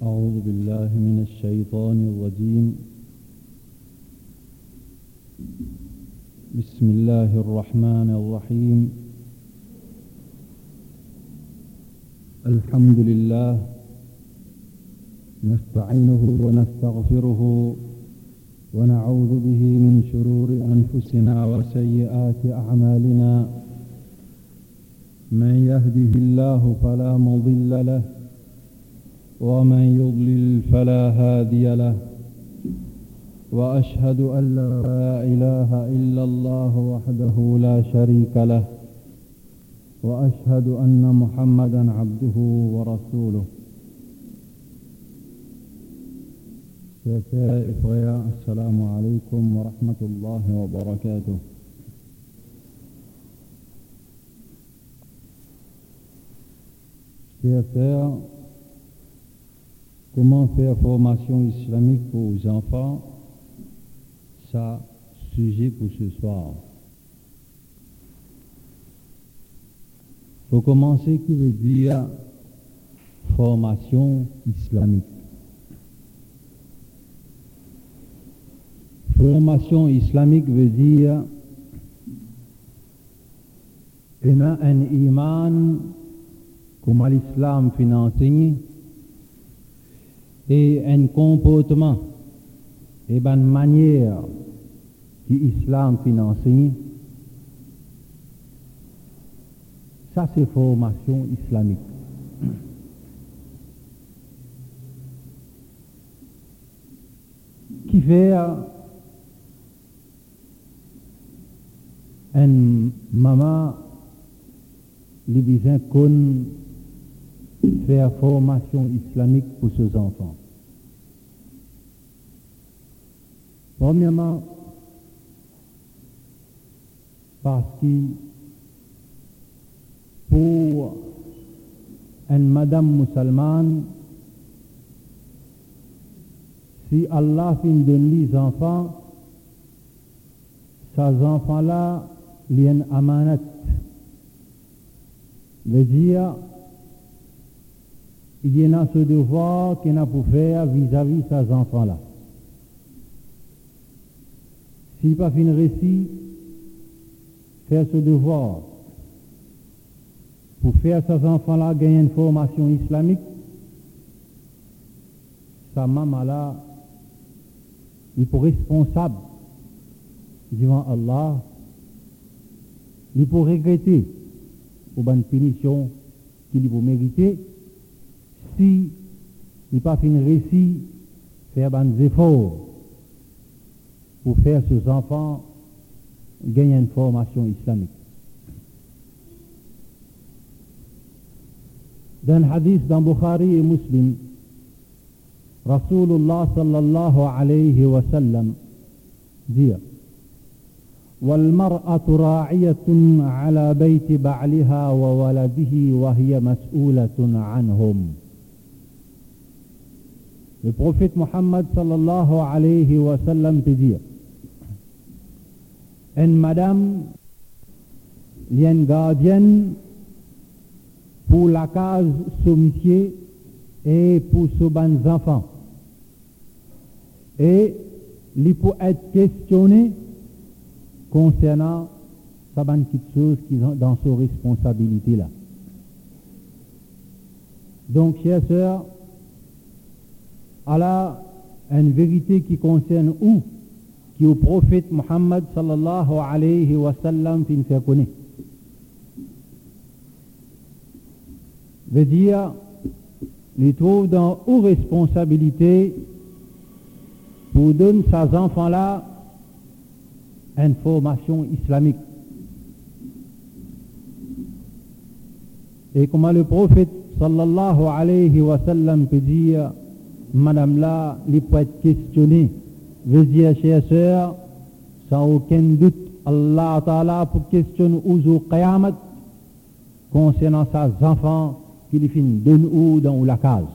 أعوذ بالله من الشيطان الرجيم. بسم الله الرحمن الرحيم. الحمد لله نستعينه ونستغفره ونعوذ به من شرور أنفسنا وسيئات أعمالنا. من يهده الله فلا مضل له ومن يضلل فلا هادي له، وأشهد أن لا إله إلا الله وحده لا شريك له، وأشهد أن محمدا عبده ورسوله. Chers frères, assalamu alaikum wa rahmatullahi wa barakatuh. Chers frères, comment faire formation islamique pour les enfants? Ça, sujet pour ce soir. Pour commencer, qui veut dire formation islamique? Formation islamique veut dire un iman comme l'islam finance et un comportement et une manière que l'islam finance. Ça, c'est formation islamique. Qui fait un maman les besoin qu'on faire formation islamique pour ses enfants. Premièrement, parce que pour une madame musulmane, si Allah fin donne les enfants, ces enfants-là, il y a une amanat. Veut dire, il y a ce devoir qu'il a pour faire vis-à-vis de ces enfants-là. S'il pas fin réussi, faire ce devoir pour faire ces enfants-là gagner une formation islamique, sa maman-là, il est responsable devant Allah, il peut regretter pour une punition qu'il peut mériter si il n'a pas fini réussi faire des efforts pour faire ses enfants gagner une formation islamique. Dans le hadith dans Bukhari et Muslim, Rasulullah sallallahu alayhi wa sallam dit: والمرأة راعية على بيت بعلها وولده وهي مسؤولة عنهم. Le prophète Mohammed sallallahu alayhi wa sallam te dit: une madame, il y a une gardienne pour la case sommetier et pour ses bons enfants. Et il peut être questionné concernant certaines petites choses qui sont dans ses responsabilités là. Donc, chers sœurs, Allah a une vérité qui concerne où, qui au prophète Muhammad sallallahu alayhi wa sallam fin fait connaître. Veut dire, il trouve dans aux responsabilités pour donner ces enfants-là une formation islamique. Et comme le prophète sallallahu alayhi wa sallam peut dire, madame là, il peut être questionné. Veut dire, chers sœurs, sans aucun doute, Allah Ta'ala pour questionner au Qiyamah concernant ses enfants qu'il finit donne ou dans la case.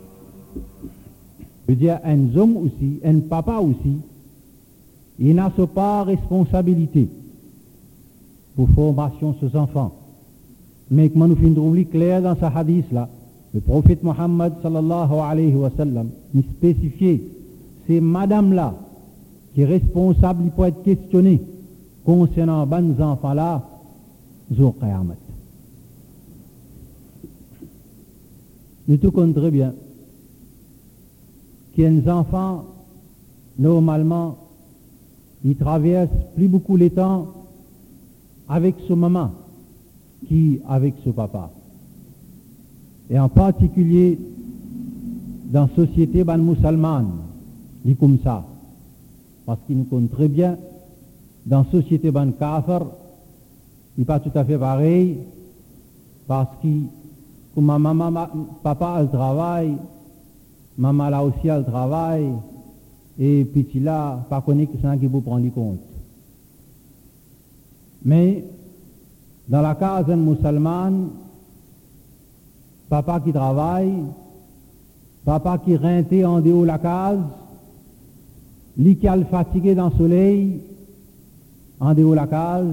Veut dire, un homme aussi, un papa aussi, il n'a pas responsabilité pour formation de ses enfants. Mais comme nous finissons clair dans ce hadith là, Le prophète Mohammed sallallahu alayhi wa sallam nous spécifié, c'est madame là qui est responsable pour être questionnée concernant les enfants là, jour Qiyamah. Nous tout compte très bien qu'il y a des enfants, normalement, ils traversent plus beaucoup les temps avec ce maman qu'avec ce papa. Et en particulier, dans la société musulmane, il est comme ça. Parce qu'il nous compte très bien, dans la société kafir, il n'est pas tout à fait pareil, parce que comme maman, papa a le travail, maman là aussi a le travail, et petit là, pas connaît que c'est ça qui vous prend compte. Mais, dans la case musulmane, papa qui travaille, papa qui rentre en dehors de la case, lui qui a le fatigué dans le soleil, en dehors de la case,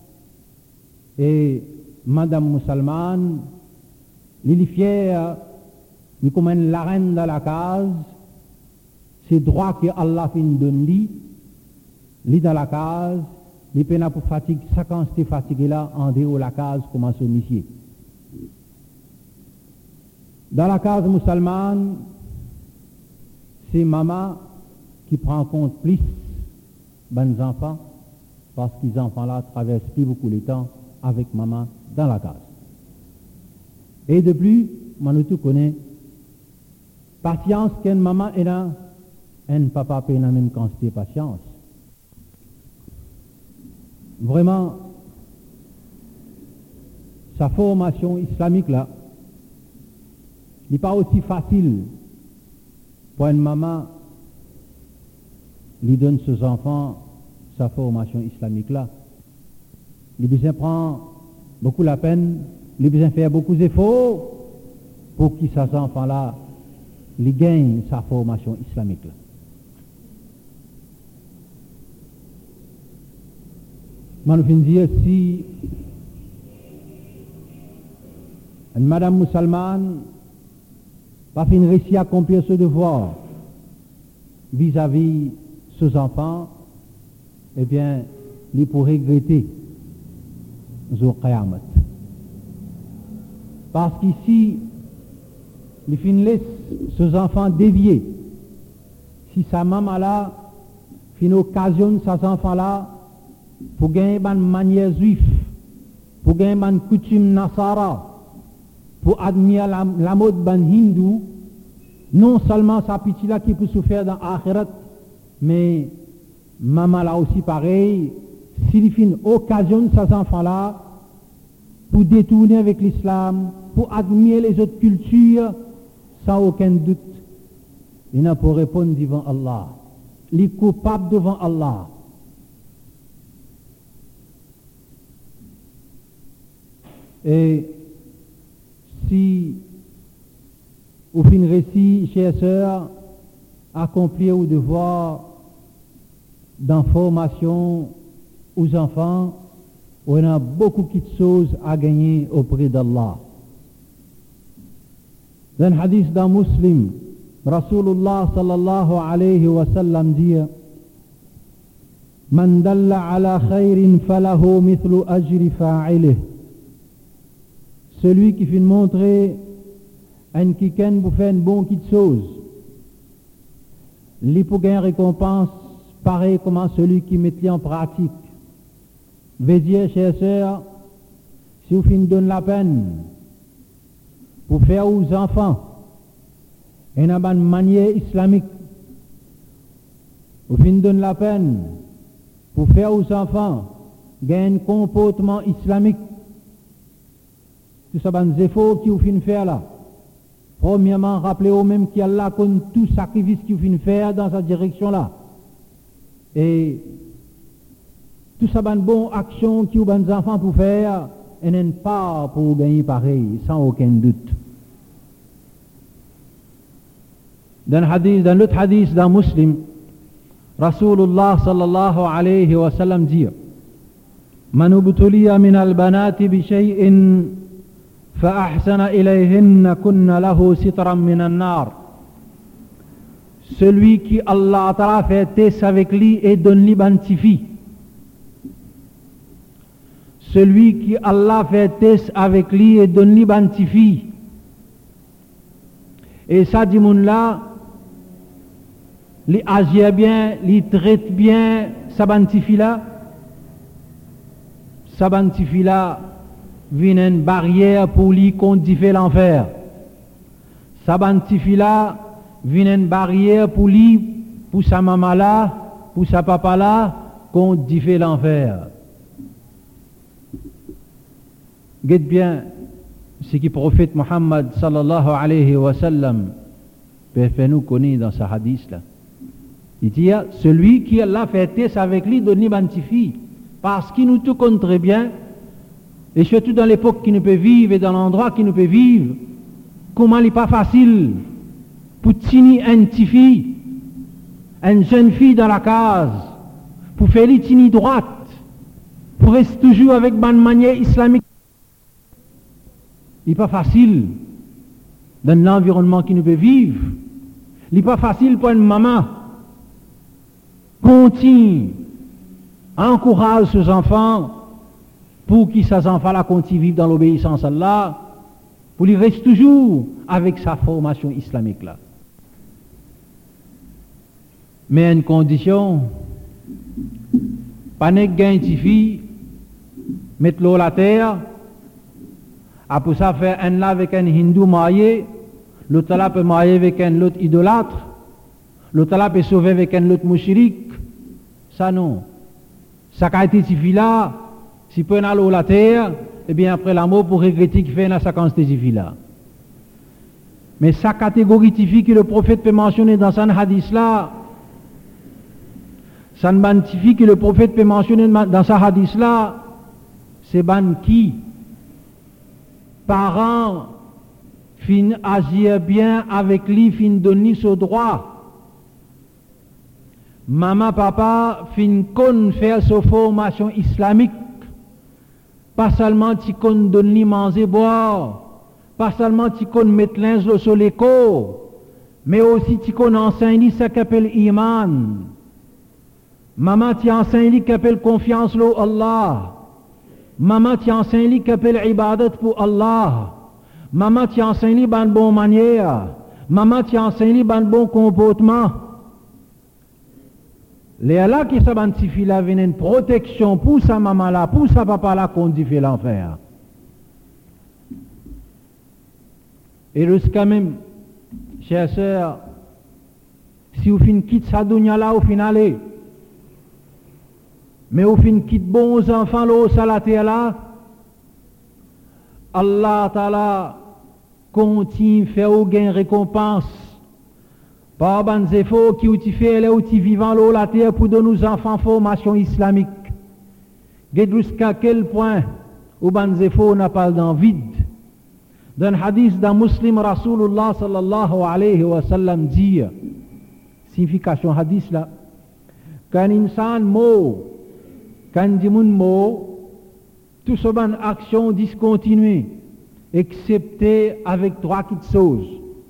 et madame musulmane, lui fière, lui comme la reine dans la case, c'est droit que Allah fin donne lui dans la case, lui peine pour fatigue, ça quand c'était fatigué là, en dehors de la case, comment se monsieur. Dans la case musulmane, c'est maman qui prend en compte plus les enfants, parce que les enfants là traversent plus beaucoup le temps avec maman dans la case. Et de plus, nous tout connaît, patience qu'une maman est là, un papa peut la même quantité de patience. Vraiment, sa formation islamique là, n'est pas aussi facile pour une maman lui donne ses enfants sa formation islamique là. Il besoin prend beaucoup la peine, il besoin faire beaucoup d'efforts pour que ces enfants là lui gagnent sa formation islamique là. Je vais dire si une madame musulmane pas fin réussi à accomplir ce devoir vis-à-vis ses enfants, eh bien, il pourrait regretter jour Qiyamah. Parce qu'ici, il fin laisse ses enfants dévier. Si sa maman là, fin occasionne ses enfants là, pour gagner une manière juive, pour gagner une coutume nasara, pour admirer la mode ban hindou, non seulement sa petite là qui peut souffrir dans l'akhirat, mais maman là aussi pareil, s'il fait une occasion de ces enfants là, pour détourner avec l'islam, pour admirer les autres cultures, sans aucun doute, il n'a pas répondre devant Allah. Il est coupable devant Allah. Et si au fin récit, chers sœurs, accomplir le devoir d'information aux enfants, on a beaucoup de choses à gagner auprès d'Allah. Dans le hadith d'un musulman, Rasulullah sallallahu alayhi wa sallam dit Man dalla ala khayrin falahu mithlu ajri fa'ilih. Celui qui fait montrer un quelqu'un pour faire une bonne petite chose, il peut gagner récompense pareil comme celui qui met en pratique. Veut dire, chers sœurs, si vous finissez donne la peine pour faire aux enfants une bonne manière islamique, vous finissez donne la peine pour faire aux enfants un comportement islamique, tout ça, c'est efforts qui vous finissez faire là. Premièrement, rappelez-vous même qu'il y a là tout sacrifice qui vous finissez faire dans cette direction-là. Et tout ça, c'est une bonne action que les enfants pour faire, et n'est pas pour gagner pareil, sans aucun doute. Dans l'autre hadith d'un musulman, Rasulullah sallallahu alayhi wa sallam dit Man ubtuliya min al-banati bi shay'in فأحسن إليهن كن له سترا من النار. Celui qui Allah Ta'ala fait test avec lui et donne lui bantifi. Celui qui Allah fait test avec lui et donne lui bantifi. Et ça dit moun là, li agit bien, li traite bien, sa bantifi là vient une barrière pour lui contre l'enfer. Sa bantifi là vient une barrière pour lui, pour sa maman là, pour sa papa là, contre l'enfer. Guette bien ce que le prophète Muhammad sallallahu alayhi wa sallam fait nous connaître dans sa hadith là. Il dit, celui qui Allah fait test avec lui donne bantifi, parce qu'il nous tout compte très bien, et surtout dans l'époque qui nous peut vivre et dans l'endroit qui nous peut vivre, comment il n'est pas facile pour tenir une jeune fille dans la case, pour faire les tenir droite, pour rester toujours avec bonne manière islamique. Il n'est pas facile dans l'environnement qui nous peut vivre. Il n'est pas facile pour une maman. Continue, encourage ses enfants pour qu'ils ces enfants-là continuent à vivre dans l'obéissance à Allah, pour qu'ils restent toujours avec sa formation islamique là. Mais à une condition, pas de gain de fille, mettre l'eau à la terre, après ça faire un là avec un hindou marié, l'autre là peut marier avec un autre idolâtre, l'autre là peut sauver avec un autre mouchirik. Ça non. Ça a été si là, si peut aller à la terre, et bien après l'amour pour regretter qu'il fait dans sa quantité de là. Mais sa catégorie de filles que le prophète peut mentionner dans son hadith là, ça ne bantifie que le prophète peut mentionner dans sa hadith là, c'est ban qui parents fin agir bien avec lui, fin donner ce droit. Maman, papa, fin kon faire sa formation islamique. Pas seulement tu kon donner manger boire, pas seulement tu kon mettre linge sur l'école, mais aussi tu kon enseigner ce qu'appelle iman. Maman, tu enseignes qu'appelle confiance en Allah. Maman, tu enseignes qu'appelle ibadat pour Allah. Maman, tu enseignes ban bonne manière. Maman, tu enseignes ban bon comportement. Les là qui s'abantifient là viennent une protection pour sa maman là, pour sa papa là qu'on dit fait l'enfer. Et jusqu'à même, chers sœurs, si vous finissez quitte sa dunya là, au final, mais vous finissez quitte bons enfants là, au salaté là, Allah Ta'ala continue à faire gain récompense. Par ban efforts qui ont fait les outils vivants là la terre pour donner nos enfants formation islamique. Jusqu'à quel point au ban efforts n'a pas dans vide. Dans le hadith d'un muslim Rasulullah sallallahu alayhi wa sallam dit, signification hadith là, quand insan mot, quand dimoun mot, tout ce ban action discontinuée, excepté avec trois petites choses.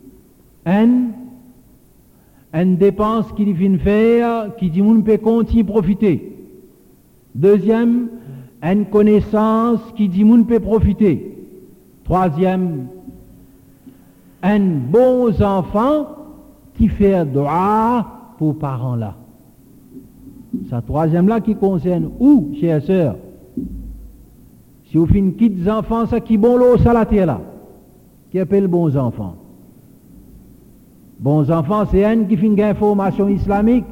Une dépense qu'il vient faire, qui dit moun peut continuer profiter. Deuxième, une connaissance qui dit moun peut profiter. Troisième, un bon enfant qui fait dua pour parents là. Ça troisième là qui concerne où, chers sœurs? Si vous finissez quitte enfants, ça qui bon l'eau salaté là, qui appelle bons enfants. Bons enfants, c'est un qui fait une formation islamique,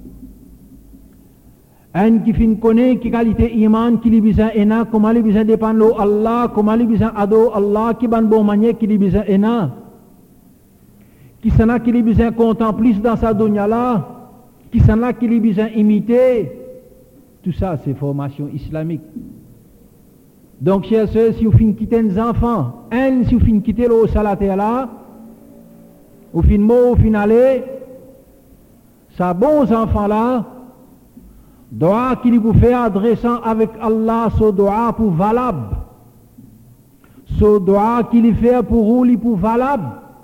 un qui fait connaître qui qualité iman, qui lui besoin ena, comment lui besoin dépendre Allah, comment lui besoin ado Allah, qui ban bon manière qui lui besoin ena, qui s'en a qui lui besoin contempler dans sa dunya là, qui s'en a qui lui besoin imiter, tout ça c'est formation islamique. Donc chers sœurs, si vous finissez quitter les enfants, si vous finissez quitter le salaté là, au fin mot, au final, ces bons enfants-là, doit qu'il vous fait adressant avec Allah ce doigt pour valable. Ce doigt qu'il fait pour vous, il est pour valable.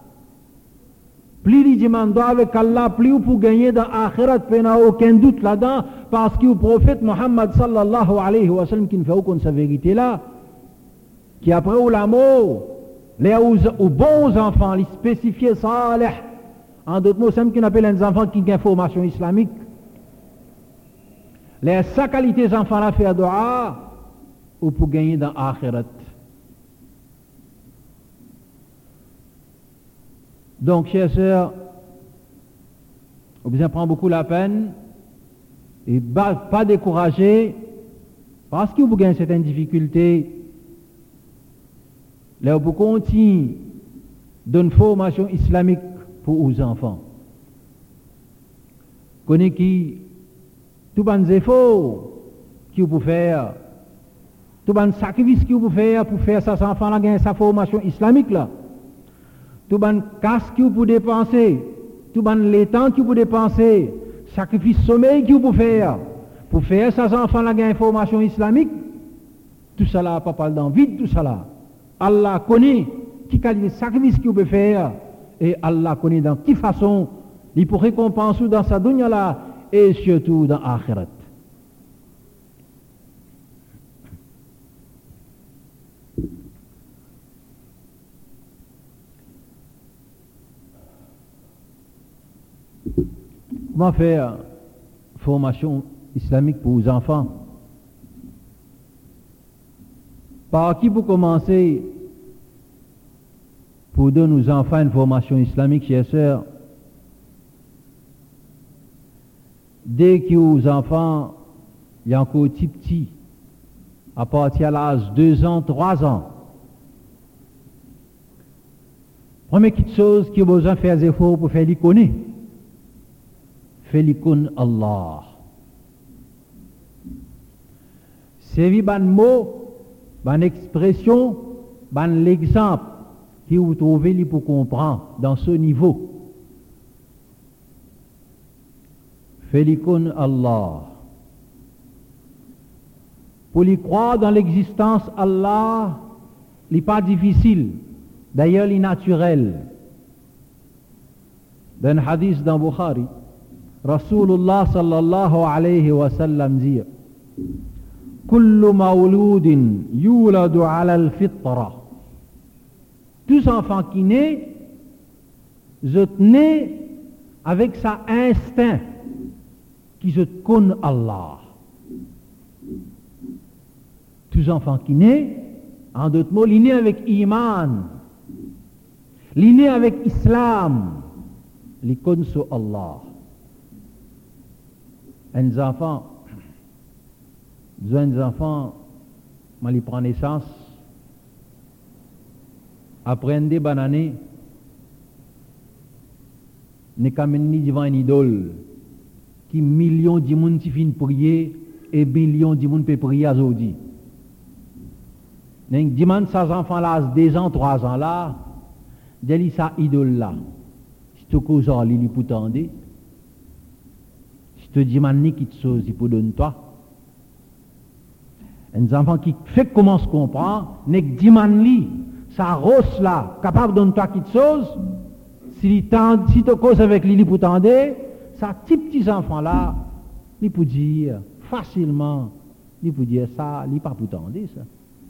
Plus il demande avec Allah, plus pour gagner dans l'akhirat, il n'y a aucun doute là-dedans, parce que le prophète Mohammed sallallahu alayhi wa sallam, qui ne fait aucune sa vérité là, qui après ou l'amour, les aux bons enfants, les spécifiés salih, en d'autres mots, c'est ce qu'on appelle les enfants qui ont une formation islamique. Les sa qualité des enfants là faire dua, ou pour gagner dans l'akhirat. Donc, chers sœurs, vous besoin prendre beaucoup la peine et pas décourager parce que vous gagnez certaines difficultés. Là, vous continuez d'une formation islamique pour vos enfants. Connaissez qui tout les efforts que vous pouvez faire, tout les sacrifices que vous pouvez faire pour faire ça, ces enfants-là gagner sa formation islamique là. Tout le casque que vous pouvez dépenser, tout le temps que vous pouvez dépenser, sacrifice sommeil que vous pouvez faire, pour faire ces enfants-là gagner information islamique, tout ça là, pas dans le vide, tout ça là. Allah connaît qui qualité de sacrifice que vous pouvez faire, et Allah connaît dans quelle façon il peut récompenser dans sa dunya là, et surtout dans l'akhirat. Comment faire formation islamique pour les enfants? Par qui pour commencer pour donner aux enfants une formation islamique, chers sœurs? Dès que les enfants, il y a encore petit, à partir de l'âge de 2 ans, 3 ans, première petite chose que vous besoin faire des efforts pour faire l'icône. Félikun Allah. C'est un mot, une expression, un exemple que vous trouvez pour comprendre dans ce niveau. Félikun Allah. Pour y croire dans l'existence Allah, il n'est pas difficile. D'ailleurs, il est naturel. Dans un hadith dans Bukhari, Rasulullah sallallahu alayhi wa sallam dit Kullu mawloudin yuladu ala al-fitra. Tous enfants qui naissent, je naissent avec sa instinct qui se connaît Allah. Tous enfants qui naissent, en d'autres mots, ils naissent avec iman, ils naissent avec islam, ils connaissent Allah. Les enfants, des enfants, ils prennent naissance, apprennent des bananes, ne kamènent ni devant une idole, qui millions de monde qui finissent prier et millions de monde peuvent prier à aujourd'hui. Donc, demande ces enfants-là, 2 ans, 3 ans là, dis ça idole là, si tu causes à l'île pour t'entendre, te demande ni quelque chose pour donner toi. Un enfant qui fait commence à comprendre, n'est que demande li, sa rosse là, capable de donner toi quelque chose, si tu causes avec lui pour t'entendre, ça petits enfants là, il peut dire facilement, il peut dire ça, il pas pour t'entendre ça.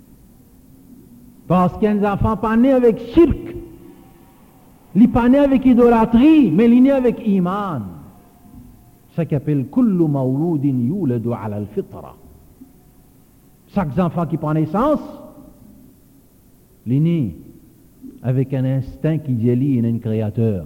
Parce qu'un enfant pas né avec shirk, il pas né avec idolâtrie, mais il est né avec iman. Ça qu'appelle kullu mawloudin yuladu ala al-fitra. Chaque enfant qui prend naissance, il est né avec un instinct qui dit qu'il est un créateur.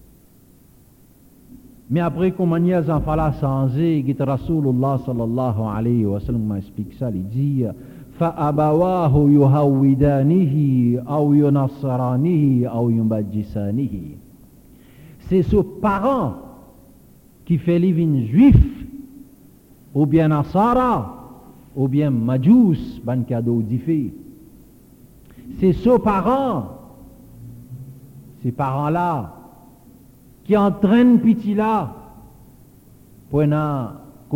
Mais après qu'on manie les enfants là changé, que Rasulullah sallallahu alayhi wa sallam m'explique ça, il dit فَأَبَوَاهُ يُهَوِّدَانِهِ أَوْ يُنَصَّرَانِهِ أَوْ يُمَجِّسَانِهِ. C'est ce parent qui fait livre juif, ou bien Nasara, ou bien Majous, ban cadeau d'ifé. C'est ce parent, ces parents-là, qui entraînent petit là, pour une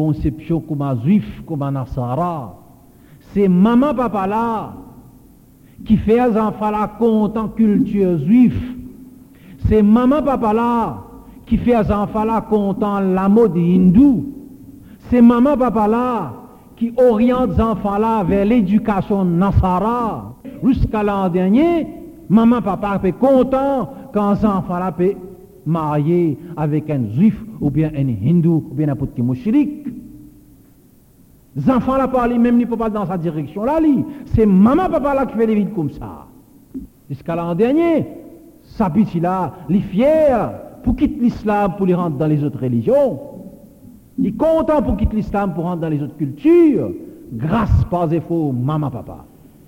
conception comme un juif, comme un Nasara. C'est maman, papa là, qui fait les enfants là content culture juif. C'est maman papa là qui fait les enfants là content la mode hindoue. C'est maman papa là qui oriente les enfants là vers l'éducation nasara. Jusqu'à l'an dernier, maman papa est content quand les enfants là peut marier avec un juif ou bien un hindou ou bien un petit mouchrik. Les enfants là parlent même ni pas dans sa direction là, c'est maman papa là qui fait des vides comme ça. Jusqu'à l'an dernier, sa petite là, il est fier pour quitter l'islam pour les rentrer dans les autres religions. Il est content pour quitter l'islam pour rentrer dans les autres cultures, grâce par défaut maman papa.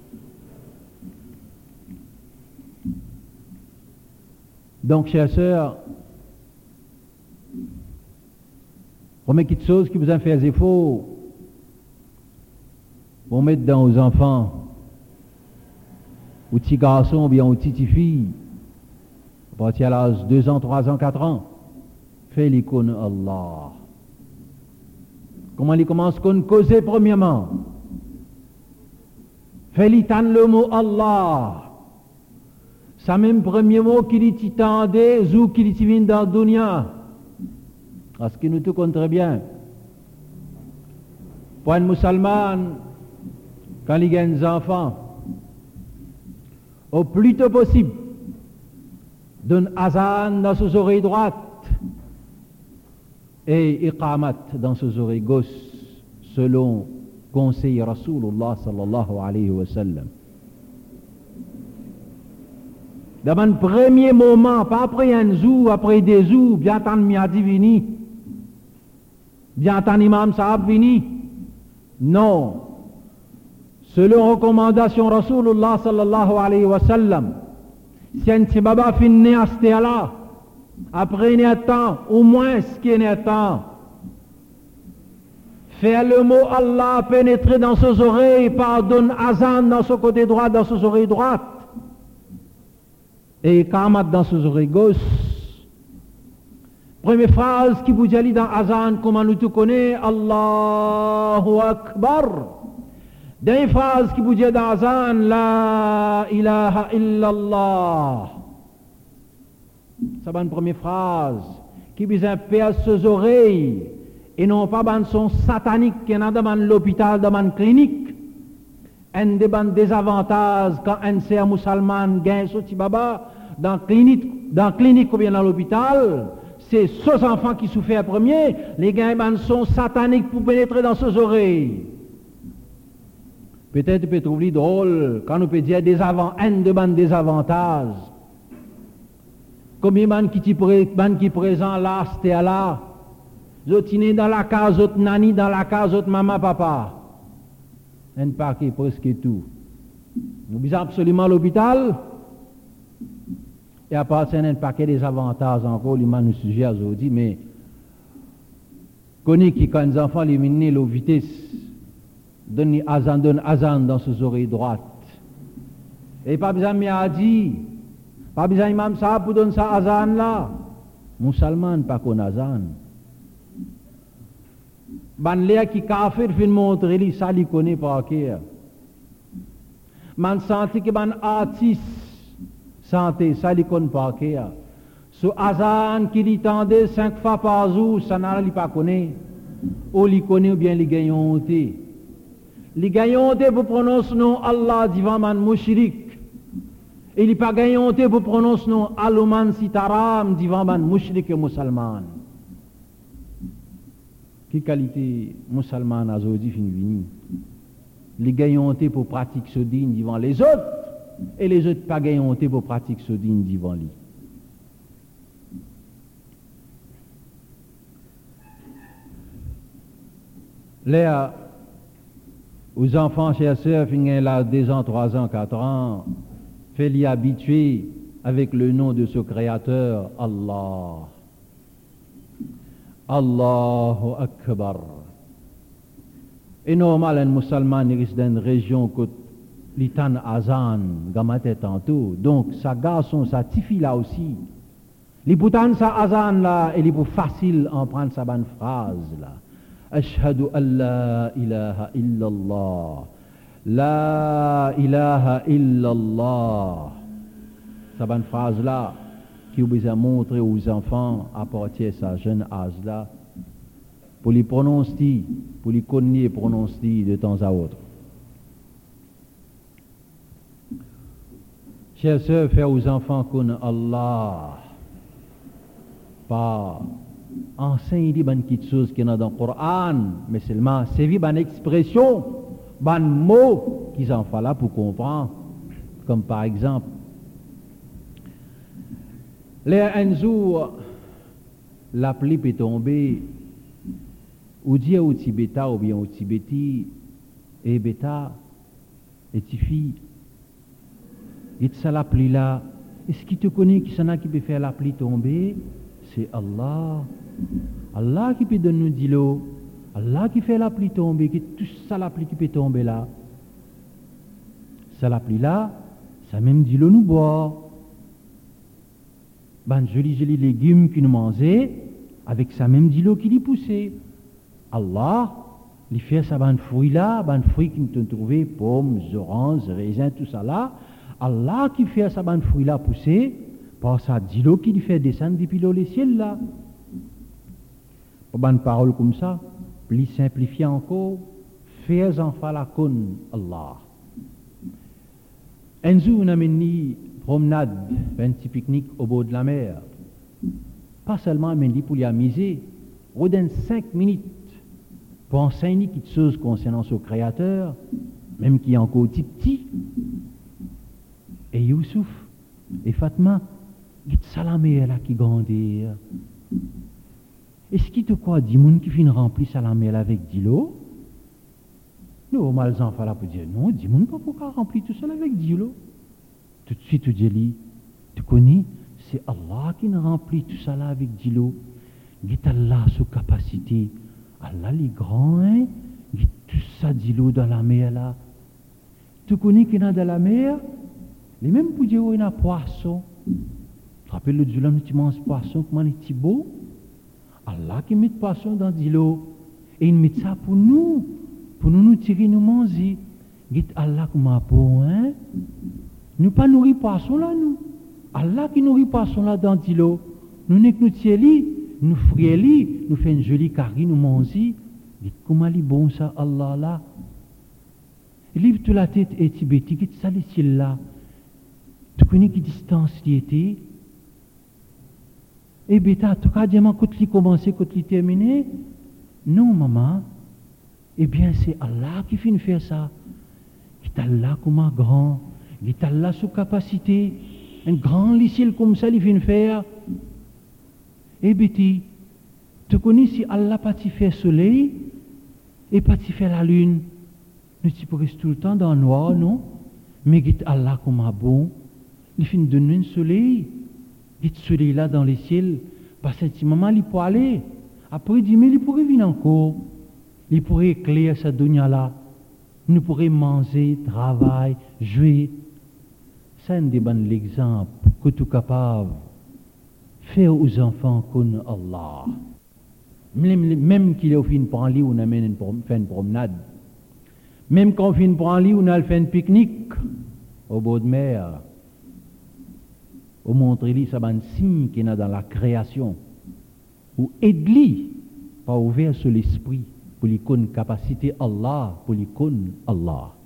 Donc, chers sœurs, première petite chose qui vous a fait effort pour mettre dans aux enfants, aux petits garçons ou bien aux petites filles, à partir de l'âge 2 ans, 3 ans, 4 ans, fait l'icône Allah. Comment il commence qu'on causer premièrement? Fait l'itane le mot Allah. Ça même premier mot qui dit tendez, ou qui dit vient dans le dunya. Parce que nous tout compte très bien. Pour un musulman, quand il gagne des enfants, au plus tôt possible, donne azan dans ses oreilles droites et iqamat dans ses oreilles gauches, selon conseil Rasulullah sallallahu alayhi wa sallam. Dans un premier moment, pas après un jour, après des jours, bien tant miadi vini, bien tant imam sahab vini. Non. Selon recommandation Rasulullah sallallahu alayhi wa sallam, si un petit baba finit à ce là, après un temps, au moins ce qui est un temps, faire le mot Allah pénétrer dans ses oreilles, pardonne azan dans son côté droit, dans ses oreilles droites, et kamat dans ses oreilles gauches. Première phrase qui vous dit dans azan, comment nous tout connaissons, Allahu Akbar. Dernière phrase qui vous dit dans azan, La ilaha illallah. Ça va une première phrase qui vous impère ses oreilles et non pas dans son satanique qui est dans l'hôpital, dans la clinique. Un des désavantages quand un ser musulman gagne ce petit baba dans la clinique ou bien dans l'hôpital, c'est ceux enfants qui souffrent premier, les gains sont sataniques pour pénétrer dans ses oreilles. Peut-être peut trouver drôle quand on peut dire un de désavantages. Combien de qui présent là, c'était là, zotiné dans la case, autre nani dans la case, autre maman, papa. Un paquet presque tout. Nous visons absolument l'hôpital. Et à part ça, un paquet des avantages encore, les nous suggèrent aujourd'hui, mais connaît qui quand les enfants éliminent la vitesse, donne azan dans ses oreilles droites. Et pas besoin de dit, pas besoin d'imam ça pour donner ça azan là. Musulman pas qu'on azan. Ban l'air qui kafir fin montrer li ça li connaît par cœur. Man senti que ban artiste santé ça li connaît par cœur. So azan qui li tendait 5 fois par jour ça n'a li pas connaît. Ou li connaît ou bien li gagnonté. Li gagnonté pour prononcer non Allah devant man mushrik. Et li pas gagnonté pour prononcer non aluman sitaram devant man mushrik et musulman. Quelle qualité musulmane a aujourd'hui fini? Les gagnantés pour pratiquer ce digne devant les autres, et les autres pas gagnantés pour pratiquer ce digne devant lui. Là, aux enfants, chers sœurs, finissent là 2 ans, 3 ans, 4 ans, fait l'y habituer avec le nom de ce Créateur, Allah. Allahu Akbar. Et normal, un musulman risque d'une région que l'itan azan, gamate tantôt. Donc, sa garçon, sa tifi là aussi. Les boutans sa azan là, il est pour facile en prendre sa bonne phrase là. Ashhadu an la ilaha illallah. La ilaha illallah. Ça bonne phrase là qui vous a montré aux enfants à partir de sa jeune âge là pour les prononcer, pour les connaître et prononcer de temps à autre. Chers sœurs, faire aux enfants connaître Allah, pas enseigner des petites choses qui sont dans le Coran, mais seulement servir une expression, un mot qu'ils en font là pour comprendre. Comme par exemple, un jour, la pluie peut tomber, ou dire au Tibéta ou bien au Tibéti, et bêta, et tifi, et ça la pluie là, est-ce qu'il te connaît qui s'en a qui peut faire la pluie tomber? C'est Allah. Allah qui peut donner de l'eau. Allah qui fait la pluie tomber, qui tout ça la pluie qui peut tomber là. Ça la pluie là, ça même de l'eau nous boire. Ben joli légumes qui nous mangeait, avec ça même de l'eau qui les poussait. Allah, il fait ça ben fruits là, ben fruits qui nous trouvé, pommes, oranges, raisins, tout ça là. Allah qui fait ça ben fruits là pousser, par ça de l'eau qui lui fait descendre depuis l'eau les ciels là. Pour une parole comme ça, plus simplifiée encore, fais enfants la conne Allah. Un jour, on a mené promenade, un petit pique-nique au bord de la mer. Pas seulement mené pour y amuser, on donne 5 minutes pour enseigner quelque chose concernant son créateur, même qui est encore petit. Et Youssouf et Fatma, il y a la mer là qui grandit. Est-ce qu'il te croit, dit moun qui finit rempli salamel avec de l'eau? Non, mal enfants là pour dire non, dis moun pas pourquoi remplir tout ça avec de l'eau. Tout de suite, tu dis, tu connais, c'est Allah qui nous remplit tout ça là avec de l'eau. Il a Allah sous capacité. Allah les grands, hein? Il a tout ça de l'eau dans la mer là. Tu connais qu'il y a dans la mer? Les mêmes pour dire il y a un poisson. Tu te rappelles le jour où tu manges poisson, comment il est beau? Allah qui met le poisson dans de l'eau. Et il met ça pour nous tirer, nous manger. Dit Allah comme un beau, hein? Nous pas nourrir poisson là, nous. Allah qui nourrit poisson là dans de l'eau. Nous n'est que nous tirons, nous frions, nous faisons une jolie carrière, nous mangeons. Dit comment il est bon ça, Allah là. Il livre toute la tête et tibéti, dit ça les ciels là. Tu connais qui distance il était? Eh bien, tu as dit, quand il commence, quand il termine? Non, maman. Eh bien, c'est Allah qui finit faire ça. Il est Allah comme un grand. Il est Allah sous capacité. Un grand lycée comme ça, il finit faire. Eh bien, tu connais si Allah pas fait soleil et pas fait la lune. Nous pourrions tout le temps dans le noir, non? Mais il est Allah comme un bon. Il finit de donner un soleil. Il soleil là dans les ciels, parce que si maman il peut aller, après 10 000 il pourrait venir encore, il pourrait éclairer cette dunya là, nous pourrions manger, travailler, jouer. Ça c'est l'exemple que tu es capable de faire aux enfants comme Allah. Même qu'il ait fait une prendre on amène fait une promenade, même quand on fait une prendre on a fait un pique-nique au bord de mer. Au montrer-lui ça un signe qu'il y a dans la création. Ou aide-lui, pas ouvert sur l'esprit, pour lui connaître capacité Allah, pour lui connaître Allah.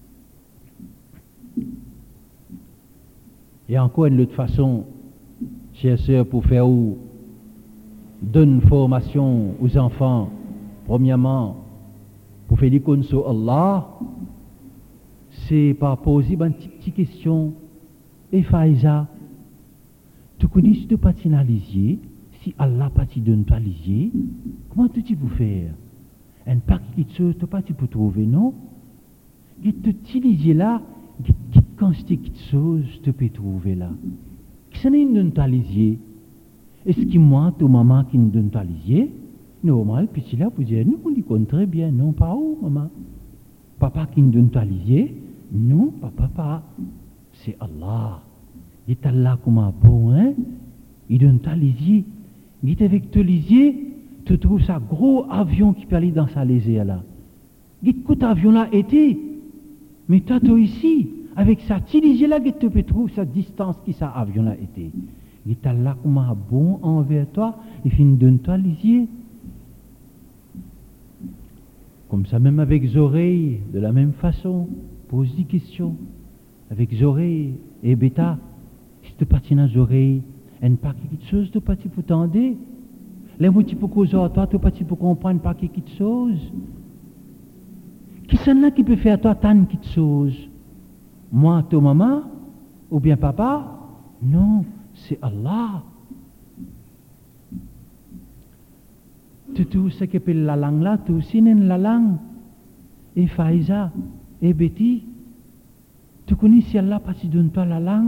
Et encore une autre façon, chers sœurs, pour faire ou donner formation aux enfants, premièrement, pour faire les connaître sur Allah, c'est par poser une petite question. Et Faïza, tu connais si tu patines à lisier, si Allah pas te donne toi lisier, comment tu peux faire? Un paquet de choses, tu pas tu peux trouver, non? Et te petit lisier là, quand c'est quelque chose, tu peux trouver là. Qui s'en est donne toi lisier? Est-ce que moi, ta maman qui nous donne toi lisier? Normal, petit là, pour dire, nous, on dit très bien, non, pas où, maman? Papa qui nous donne toi lisier? Non, papa, pas. C'est Allah. Il est Allah comme un bon, hein? Il donne ta lisier. Il est avec ton lisier, tu trouves ça gros avion qui peut aller dans sa lisière là. Il coup avion là était. Mais toi ici, avec ça, tu dis là que tu peux trouver cette distance qui ça avion là été. Il t'a là comme un bon envers toi, et fin donne-toi les yeux. Comme ça, même avec les oreilles, de la même façon, pose des questions. Avec les oreilles, et bêta, si tu partis dans les oreilles, elle pas quelque chose, tu partis pour t'entendre. Les mots tu peux causer à toi, tu partis pour comprendre pas quelque chose. Qui sont là qui peut faire toi tant quelque chose? Moi, ta maman, ou bien papa? Non, c'est Allah. Tout ce qui appelle la langue là, tout aussi n'est la langue. Et Faiza, et Betty, tu connais si Allah pas si donne toi la langue?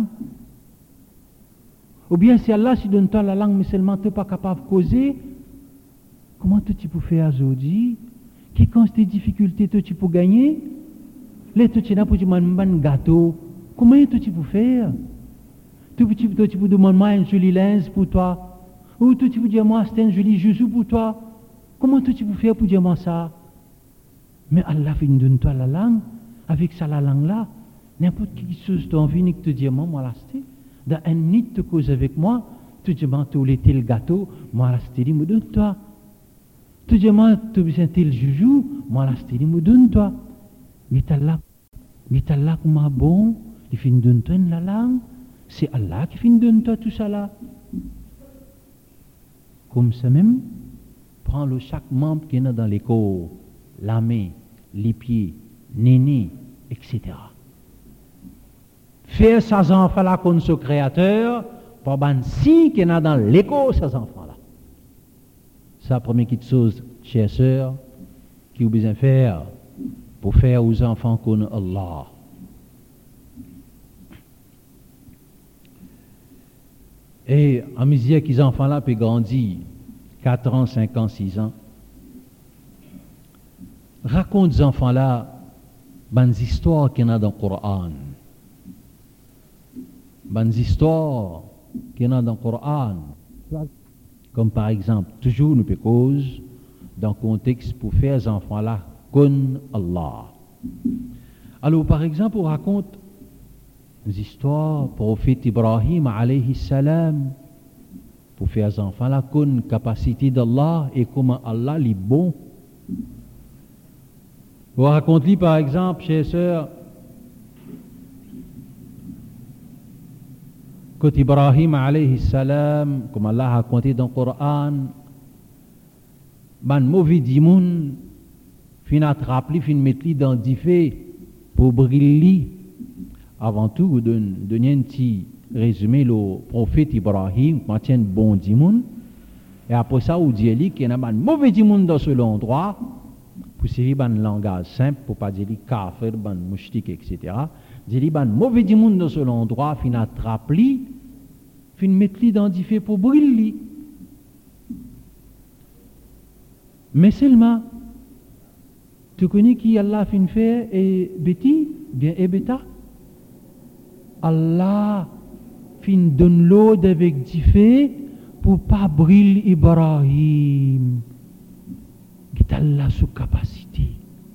Ou bien si Allah si donne toi la langue, mais seulement tu n'es pas capable de causer, comment tu peux faire aujourd'hui? Qui quand tes difficultés tu peux gagner? Les tu là pour demander un gâteau, comment tu peux faire? Tu peux demander un joli linge pour toi, ou tu peux dire moi c'est un joli joujou pour toi. Comment tu peux faire pour dire moi ça? Mais Allah fait donne toi la langue, avec ça la langue là, n'importe quelle chose tu as envie de te dire moi là c'était. Dans un nid te cause avec moi, tu dis moi tu l'étais le gâteau, moi là c'était me donne toi. Tu dis moi tu besoin le joujou, moi là c'était me donne toi. Il est là comme bon, il fait donne toi la langue, c'est Allah qui fait donne toi tout ça là. Comme ça même. Prends le chaque membre qui est dans les corps, la main, les pieds, néné, etc. Faire ces enfants-là comme ce créateur, pour ban si qui est dans l'écho, ces enfants-là. C'est la première chose, chère sœur, qui vous besoin faire pour faire aux enfants comme Allah. Et en mesure que ces enfants-là peuvent grandir, 4 ans, 5 ans, 6 ans. Raconte aux enfants-là des histoires qu'il y a dans le Coran. Des histoires qu'il y a dans le Coran. Comme par exemple, toujours nous peut cause dans le contexte pour faire aux enfants-là connaître Allah. Alors par exemple, on raconte des histoires du prophète Ibrahim alayhi salam. Pour faire aux enfants la capacité d'Allah et comment Allah est bon. Vous racontez par exemple, chers sœurs, que Ibrahim alayhi salam, comme Allah a raconté dans le Coran, ban mauvais dimoun, fin attraper, fin mettre dans le feu pour briller. Avant tout, donner un petit résumé le prophète Ibrahim, maintient bon dimoun, et après ça, on dit qu'il y a un mauvais dimoun dans ce endroit, pour servir un langage simple, pour pas dire kafir, ban moustique, etc. Dit un mauvais dimoun dans ce endroit, fin attraper, fin mettre dans le feu pour briller. Mais seulement, tu connais qui Allah fin fait et Betty, bien et Beta? Allah fin donne l'eau avec du feu pour pas brûler Ibrahim. Qui Allah sous capacité.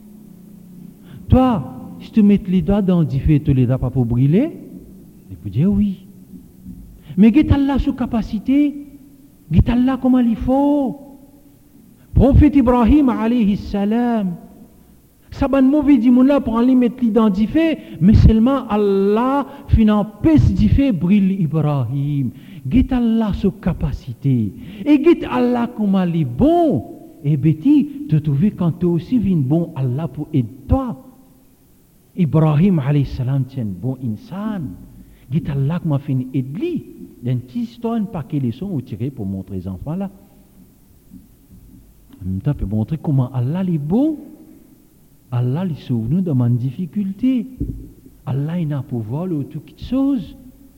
Toi, si tu mets les doigts dans du feu, tu les doigts pas pour brûler, il peut dire oui. Mais qui Allah sous capacité, qui Allah comment il faut. Prophète Ibrahim alayhi salam, ça ban mauvais dimoun là pour aller mettre dans du feu, mais seulement Allah fin empêche du feu brûle Ibrahim. Get Allah sous capacité. Et get Allah comment il est bon. Et Betty, te trouver quand tu aussi viens bon Allah pour aider toi. Ibrahim alayhi salam tient bon insan. Get Allah comment fin aider lui. Il y a une petite histoire, un paquet de leçons ou tiré pour montrer les enfants là. En même temps, peut montrer comment Allah est bon. Allah les sauve nous dans une difficulté. Allah il a pouvoir de toutes choses.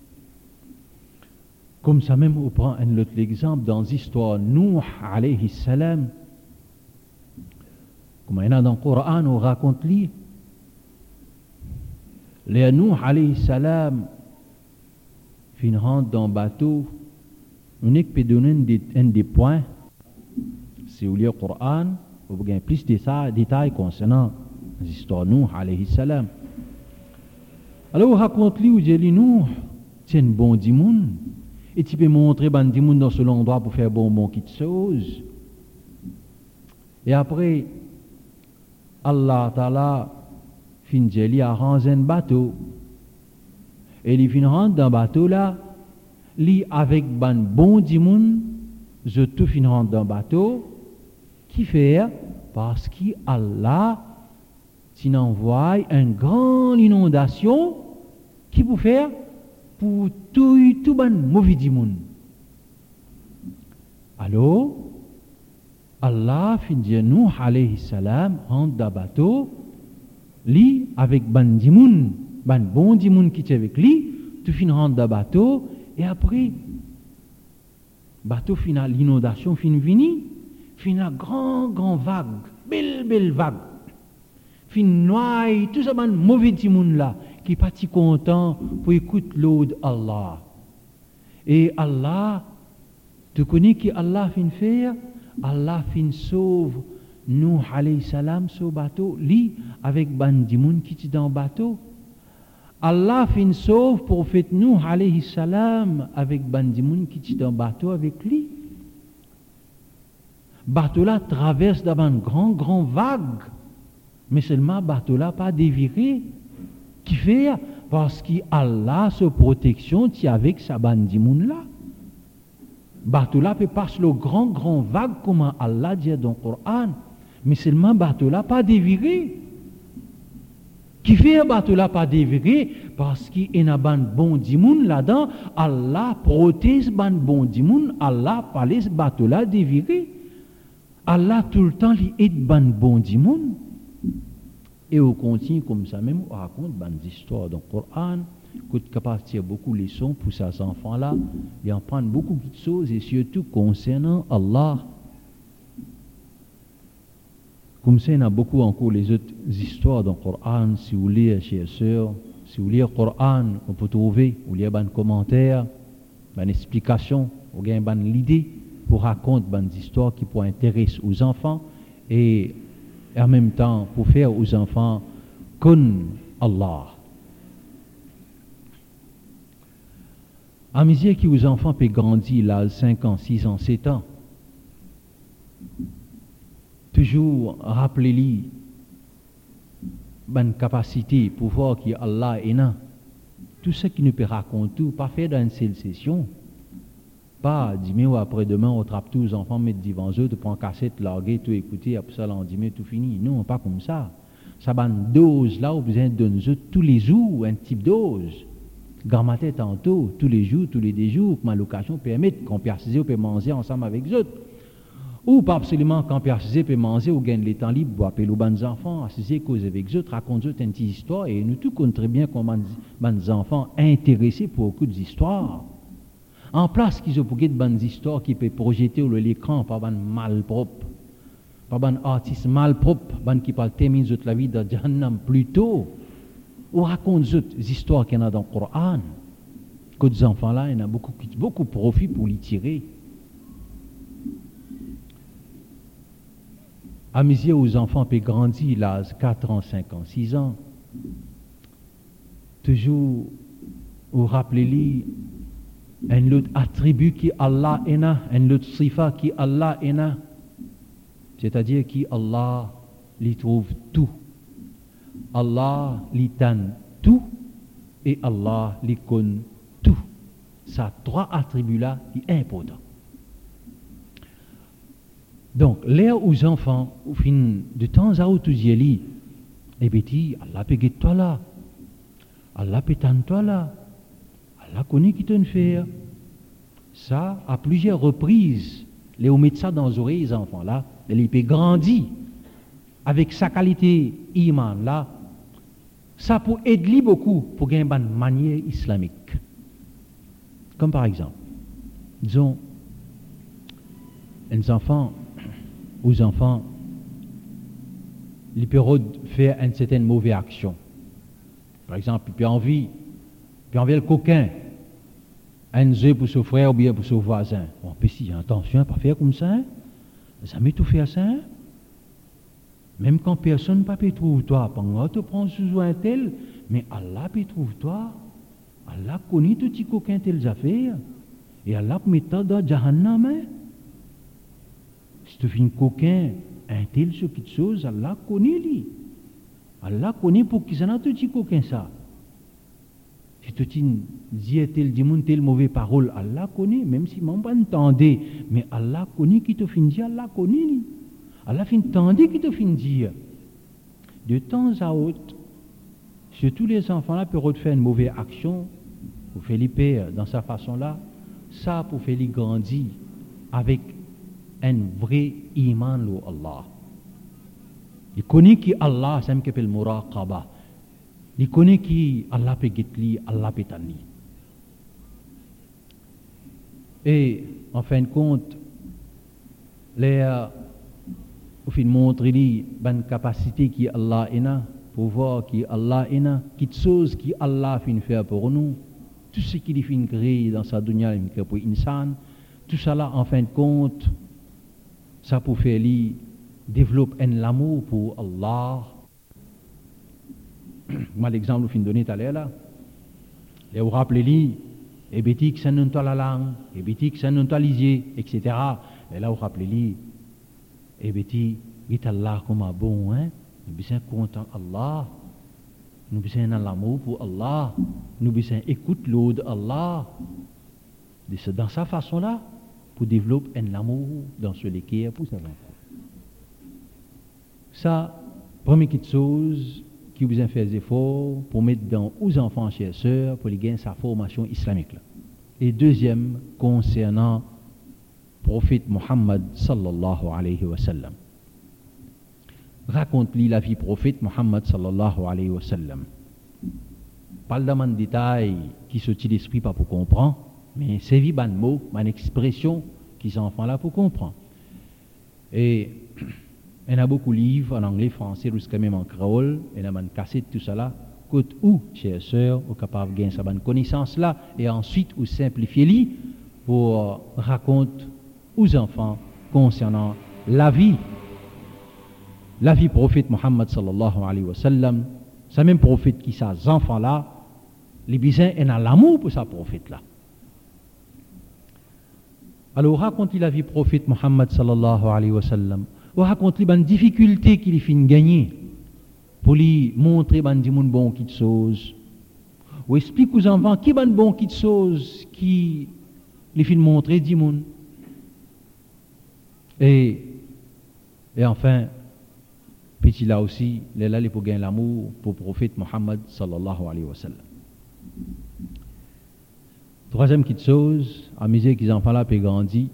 Comme ça même, on prend un autre exemple dans l'histoire Nuh alayhi salam. Comme il y a dans le Coran, on raconte lui. Les Nuh alayhi salam, fin rentre dans le bateau, on peut donner un des points. Si vous lisez le Coran, vous avez plus de détails concernant l'histoire Nuh alayhi salam. Alors, raconte-lui où dit nous, c'est un bon dimoun. Et tu peux montrer ban dimoun dans ce endroit pour faire bon qui te chose. Et après, Allah Ta'ala fin dit, arrange un bateau. Et il fin rentre dans le bateau là, lui avec ban bon dimoun, je tout fin rentre dans le bateau, qui fait, parce qu'Allah t'en envoie une grande inondation, qui peut faire pour tout ban mauvais dimoun. Alors, Allah fin dit nous alayhi salam rentre dans le bateau, lui avec ban dimoun, ban bon dimoun qui est avec lui, tout fin rentre dans le bateau, et après, bateau final, l'inondation fin vini, fin la grand vague, belle vague, fin noie, tout ça ban mauvais dimoun là, qui pas si content pour écouter l'eau d'Allah. Et Allah, tu connais qui Allah fin faire? Allah fin sauve nous alayhi salam sur bateau, lui avec ban dimoun qui est dans le bateau. Allah fin sauve prophète nous alayhi salam avec ban dimoun qui est dans le bateau avec lui. Bateau là traverse d'abord une grand vague, mais seulement bateau là pas déviré. Qui fait parce qu'Allah sa protection tient avec sa bandimoun là. Bateau là peut passer le grand vague comme Allah dit dans le Coran, mais seulement bateau là pas déviré. Qui fait bateau là pas déviré parce qu'il y a un bon dimoun là-dedans, Allah protège ban bon dimoun, Allah pas laisse bateau là déviré. Allah tout le temps il aide ban bon dimoun. Et on continue comme ça, même on raconte des histoires dans le Coran, qui capable de tirer beaucoup de leçons pour ces enfants-là, et en prendre beaucoup de choses, et surtout concernant Allah. Comme ça, il y en a beaucoup encore les autres histoires dans le Coran. Si vous lisez, chers sœurs, si vous lisez le Coran, on peut trouver, vous lisez des commentaires, des explications, vous avez l'idée pour raconter des histoires qui pourraient intéresser aux enfants, et en même temps pour faire aux enfants connaître Allah. À mesure que les enfants peuvent grandir là, 5 ans, 6 ans, 7 ans, toujours rappelez-lui une capacité pour voir que Allah est là. Tout ce qui nous peut raconter, pas faire dans une seule session. Pas demain ou après-demain, on trappe tous les enfants, mettre devant eux, tu prends cassette, larguer, tout écouter, après ça, l'endemain, tout fini. Non, pas comme ça. Ça va une dose là, on besoin de donner tous les jours, un type dose. Grammaire tantôt, tous les jours, tous les 2 jours, que ma location permet qu'on puisse assiser, on peut manger ensemble avec eux. Ou pas absolument qu'on puisse assiser, peut manger, ou gagne les temps libres, pour appeler les bons enfants, assiser, causer avec eux, raconter une petite histoire, et nous tous connaissons très bien comment les enfants intéressés pour beaucoup d'histoires. En place qu'ils ont pour des bonnes histoires qui peuvent projeter sur l'écran par des malpropres, par des artistes malpropres, qui parlent terminer la vie de Jahannam plus tôt, ou racontent des histoires qu'il y en a dans le Coran, que des enfants là, il y en a beaucoup de profit pour les tirer. À mesure où les enfants peuvent grandir, l'âge 4 ans, 5 ans, 6 ans, toujours, vous rappelez-les, un autre attribut qui Allah est là, un autre sifa qui Allah est là, c'est-à-dire qui Allah lui trouve tout, Allah lui donne tout et Allah lui connaît tout. Ça 3 attributs-là qui sont importants. Donc, l'air aux enfants, au fin de temps à autre, ils disent, eh bien, Allah peut guider toi là, Allah peut t'en toi là. Allah connaît qui te fait. Ça, à plusieurs reprises, les mettent ça dans les oreilles des enfants là, ils peuvent grandir avec sa qualité iman là. Ça peut aider beaucoup pour gagner une manière islamique. Comme par exemple, disons, aux enfants, ils peuvent faire une certaine mauvaise action. Par exemple, il peut envie le coquin, un jeu pour son frère ou bien pour son voisin. Bon, puis si, attention, pas faire comme ça, hein? Ça m'est tout fait à ça, hein? Même quand personne ne peut trouver toi, pendant que tu prends sous un tel, mais Allah peut trouver toi. Allah connaît tout petit coquin telles affaires. Et Allah peut mettre dans Jahannam. Si tu fais un coquin, un tel ce qui chose, Allah connaît lui. Allah connaît pour qui ça n'a tout petit coquin ça. Si tu dis tel mauvais parole, Allah connaît, même si je pas entendais, mais Allah connaît qui te fait dire, Allah connaît lui. Allah fait entendre qui te fait dire. De temps à autre, surtout les enfants là peuvent faire une mauvaise action, pour faire les pères dans sa façon là, ça pour faire les grandir avec un vrai iman lo Allah. Il connaît qui Allah, c'est ce qu'on appelle muraqaba. Il connaît qui Allah peut guetter, Allah peut t'ennuyer. Et en fin de compte, au fin montre lui bonne capacité qui Allah a, pouvoir qui Allah a, qui chose qui Allah fin faire pour nous, tout ce qu'il fin créer dans sa dunya pour insan, tout ça là en fin de compte, ça pour faire lui développer un amour pour Allah. Moi l'exemple fin donné tout à l'heure là, et vous rappelez-lui, et béti que ça nous toile la langue, et béti que ça nous toile lisier, etc. Et là vous rappelez-lui, et béti, dit Allah comme bon, hein? Nous sommes contents Allah, nous sommes dans l'amour pour Allah, nous sommes écoute l'eau d'Allah. C'est dans sa façon là, pour développer un amour dans ce qui est pour sa enfant. Ça, première chose qui vous a fait des efforts pour mettre dans aux enfants chez sœurs pour les gagner sa formation islamique là. Et deuxième, concernant prophète Muhammad sallallahu alayhi wa sallam. Raconte-lui la vie prophète Muhammad sallallahu alayhi wa sallam. Pas de détail qui sortit d'esprit pas pour comprendre, mais c'est vie ban mot, ban expression qui sont enfants là pour comprendre. Et il y a beaucoup de livres en anglais, français, jusqu'à même en créole, il y a une cassette, tout ça là. Côte où, chers sœurs, vous capable de gagner sa bonne connaissance là, et ensuite vous simplifiez pour raconter aux enfants concernant la vie prophète Muhammad sallallahu alayhi wa sallam. C'est même prophète qui ces enfants là, les bisins ont l'amour pour sa prophète là. Alors racontez la vie prophète Muhammad sallallahu alayhi wa sallam. Ou racontez les difficultés qu'il fin gagner pour lui montrer ban di moun bon qui chose. Ou explique aux enfants qui ban bon qui chose qui les fin montrer di moun. Et enfin, petit là aussi, les là pour gagner l'amour pour le prophète Muhammad sallallahu alayhi wa sallam. Troisième petite chose, à mesure qu'ils enfants là peuvent grandir,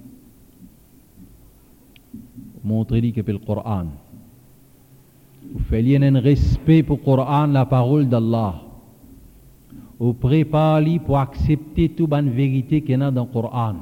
montrez-lui que le Coran. Vous faites un respect pour le Coran, la parole d'Allah. Vous préparez pour accepter toute bonne vérité qu'il y a dans le Coran.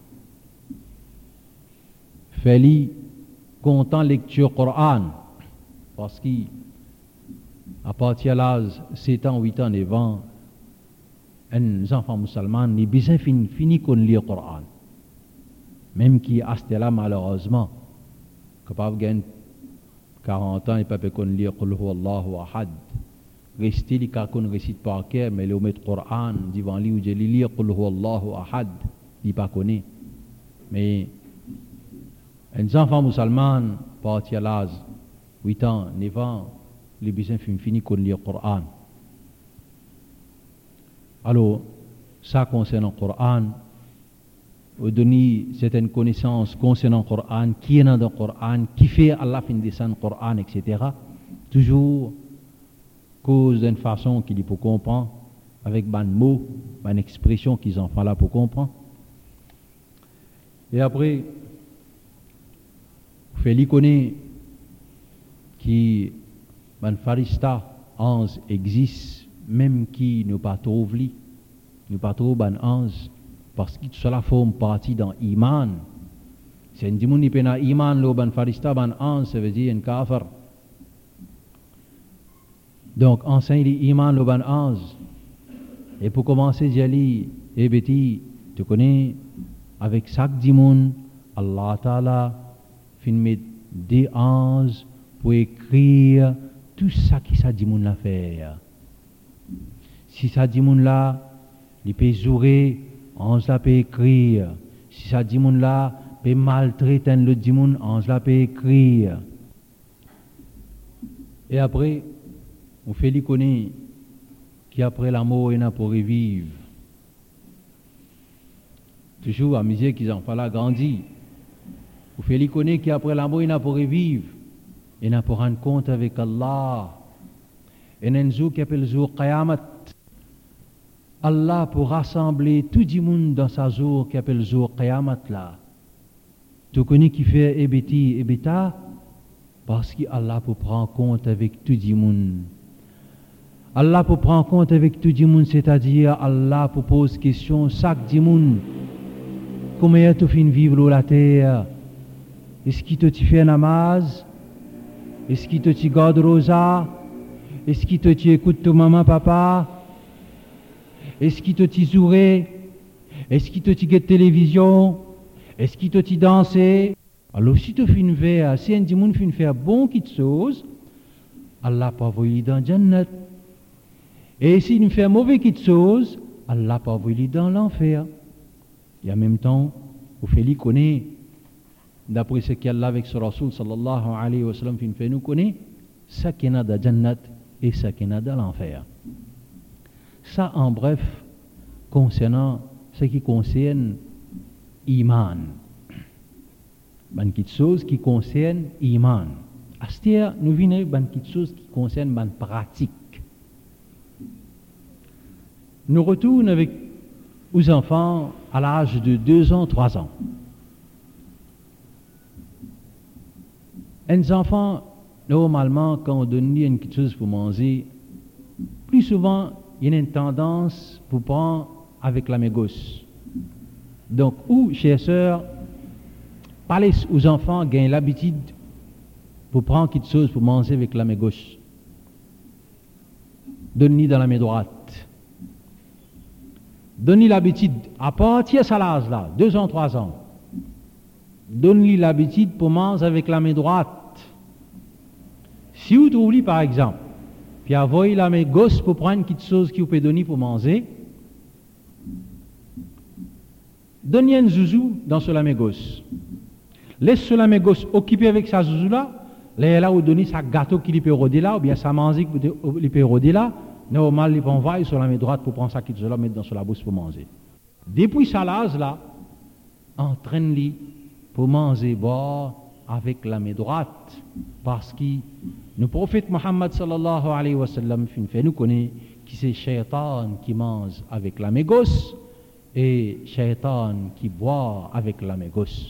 Faites-lui content lecture Coran. Parce qu'à partir de l'âge 7 ans, 8 ans, 9 ans, un enfant musulman n'est bien fini qu'on lit le Coran. Même qui a là malheureusement, capable de gagner 40 ans, il ne peut pas lire Qul huwa Allahu ahad. Rester les cas qu'on récite par cœur, mais le mettre Coran devant lui, ou je lire Qul huwa Allahu ahad, il ne pas connaît. Mais un enfant musulman, partir à l'âge 8 ans, 9 ans, les bisins fini qu'on lit le Coran. Alors, ça concerne le Coran, vous donner certaines connaissances concernant le Coran, qui est dans le Coran, qui fait Allah fin descendre le Coran, etc. Toujours cause d'une façon qu'il peut comprendre, avec ban mots, ban expression qu'ils en font là pour comprendre. Et après, vous faites connaître qui ban farista, ange existe, même qui ne pas trouve li, ne pas trouve ban ange, parce que tout cela forme partie dans l'iman. Si un dimoun n'est pas dans l'iman, le ban farista, ban ange, ça veut dire un kafir. Donc, enseigne l'iman, le ban ange. Et pour commencer, j'ai dit, eh béti, tu connais, avec chaque dimoun, Allah Ta'ala, fin met des anges pour écrire tout ça qui ça dit moun la faire. Si ça dit moun là, il peut jouer, on se la peut écrire. Si ça dit moun là, peut maltraiter le dit moun, on se la peut écrire. Et après, on fait l'iconie qui après la mort il n'a pour revivre. Toujours à mesure qu'ils en font là grandir. On fait l'iconie qui après la mort il n'a pour revivre. Il n'a pour rendre compte avec Allah. Et il y a un jour qui appelle le jour Qayamat. Allah pour rassembler tout le monde dans sa jour qui appelle le jour Qayamat là. Tu connais qui fait Ebeti, Ebeta parce qu'Allah pour prendre compte avec tout le monde. Allah pour prendre compte avec tout le monde, c'est-à-dire Allah pour poser question chaque monde. Comment tu fais vivre la terre? Est-ce qu'il te fait namaz? Est-ce qu'il te garde rosa? Est-ce qu'il te écoute ton maman, papa? Est-ce qu'il te zouré? Est-ce qu'il te guette télévision? Est-ce qu'il te danse? Alors si tu fais une verre, si un monde fait une faire bon quelque chose, Allah pas envoyer dans Jannat. Et s'il nous fait mauvais quelque chose, Allah pas envoyer dans l'enfer. Et en même temps, vous fait lui connaître, d'après ce qu'Allah avec ce Rasoul sallallahu alayhi wa sallam fait nous connaître, ça qui est dans Jannat et ça qui est dans l'enfer. Ça en bref, concernant ce qui concerne Iman. Ban quelque chose qui concerne Iman. Astir, nous venons ban quelque chose qui concerne ban pratique. Nous retournons avec aux enfants à l'âge de 2 ans, 3 ans. Les enfants, normalement, quand on donne quelque chose pour manger, plus souvent, il y a une tendance pour prendre avec la main gauche. Donc, ou, chers sœurs, parlez aux enfants qui ont l'habitude pour prendre quelque chose pour manger avec la main gauche. Donnez dans la main droite. Donnez l'habitude, à partir de ça l'âge là, 2 ans, 3 ans, donnez l'habitude pour manger avec la main droite. Si vous trouvez par exemple, puis envoyez la main gauche pour prendre quelque chose qui vous peut donner pour manger, donnez un zouzou dans la main gauche. Laissez la main gauche occupée avec sa zouzou là, là vous donnez sa gâteau qui peut rôder là, ou bien sa manger qui peut rôder là. Normal, il peut envoyer sur la main droite pour prendre ça qu'il se mettre dans la bouche pour manger. Depuis ça là, entraîne-le pour manger boire avec la main droite. Parce que le prophète Muhammad sallallahu alayhi wa sallam fait nous connaître que c'est Shaitan qui mange avec la main gauche et Shaitan qui boit avec la main gauche.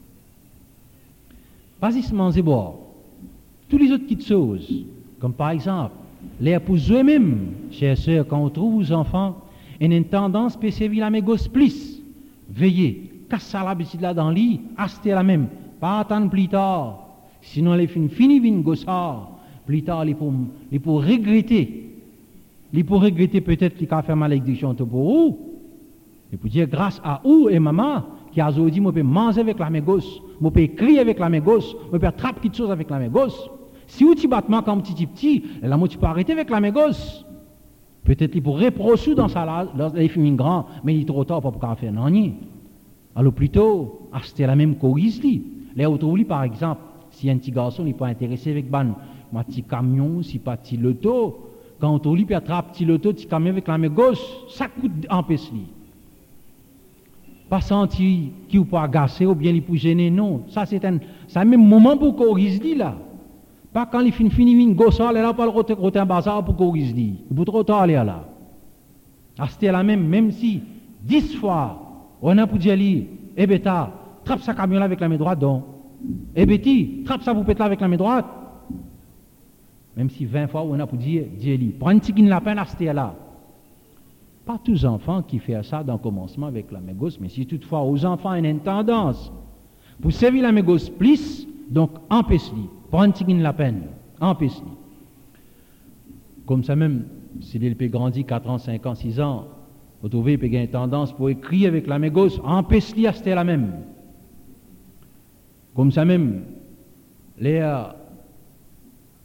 Pas juste manger boire. Tous les autres petites choses, comme par exemple, les pour eux-mêmes, chers sœurs, quand on trouve aux enfants, ils ont une tendance à servir la main gauche plus. Veillez, casse l'habitude là dans le lit, achetez la même, pas attendre plus tard. Sinon, les fini vin gossard, plus tard, ils pour regretter. Ils pour regretter peut-être qu'ils ont fait malédiction pour vous. Ils pour dire grâce à vous et maman, qui a dit, je peux manger avec la main gauche, je peux crier avec la main gauche, je peux attraper quelque chose avec la main gauche. Si vous petit battement comme petit, la tu peux arrêter avec la main gauche. Peut-être qu'il pourrait reprocher dans sa il fait grand, mais il est trop tard pour pouvoir faire non. Alors plutôt, acheter la même chorise. Les autres, par exemple, si un petit garçon n'est pas intéressé avec un petit camion, si pas petit loto, quand on peut attraper petit loto, petit camion avec la main gauche, ça coûte empêcher. Pas sentir qu'il peut agacer ou bien il peut gêner, non. Ça c'est un même moment pour chorise là. Pas quand il finit une gosse, elle n'a pas le côté un bazar pour qu'on dise. Il faut trop tard aller là. C'était la même si 10 fois, on a pour dire, eh bêta, trappe sa camion là avec la main droite, donc. Eh bêti, trappe sa poupette là avec la main droite. Même si 20 fois, on a pour dire, prends un petit lapin là, c'était là. Pas tous les enfants qui font ça dans le commencement avec la main gauche, mais si toutefois, aux enfants, ils ont une tendance pour servir la main gauche plus, donc empêche-les. Prends la peine, empêche-le. Comme ça même, s'il peut grandir 4 ans, 5 ans, 6 ans, vous trouvez qu'il a une tendance pour écrire avec la main gauche, empêche-le à c'était la même. Comme ça même, les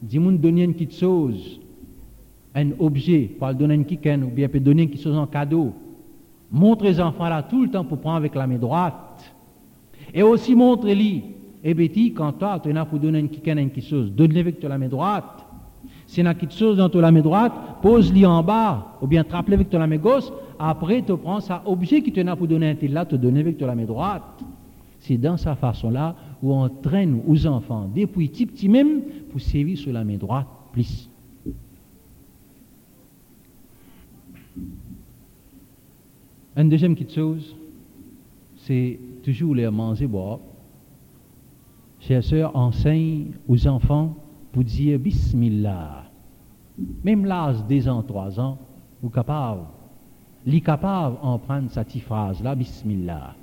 dis-moi donner une petite chose, un objet, pas le donner une quicaine, ou bien peut donner une petite chose en cadeau. Montre les enfants là tout le temps pour prendre avec la main droite. Et aussi montre-les. Et Betty, quand toi, tu as pour donner une quicaine, une petite chose, donne-les avec la main droite. Si tu as une petite chose dans la main droite, pose-les en bas, ou bien trappe-les avec la main gauche. Après, tu prends ça objet qui te n'a pour donner un tel là, te donner avec la main droite. C'est dans sa façon-là où on traîne aux enfants, depuis petit même, pour servir sur la main droite, plus. Une deuxième petite chose, c'est toujours les manger, boire. Chers sœurs enseignent aux enfants pour dire Bismillah. Même l'âge des ans, 3 ans, ou capable, les capables en prendre cette phrase-là, Bismillah.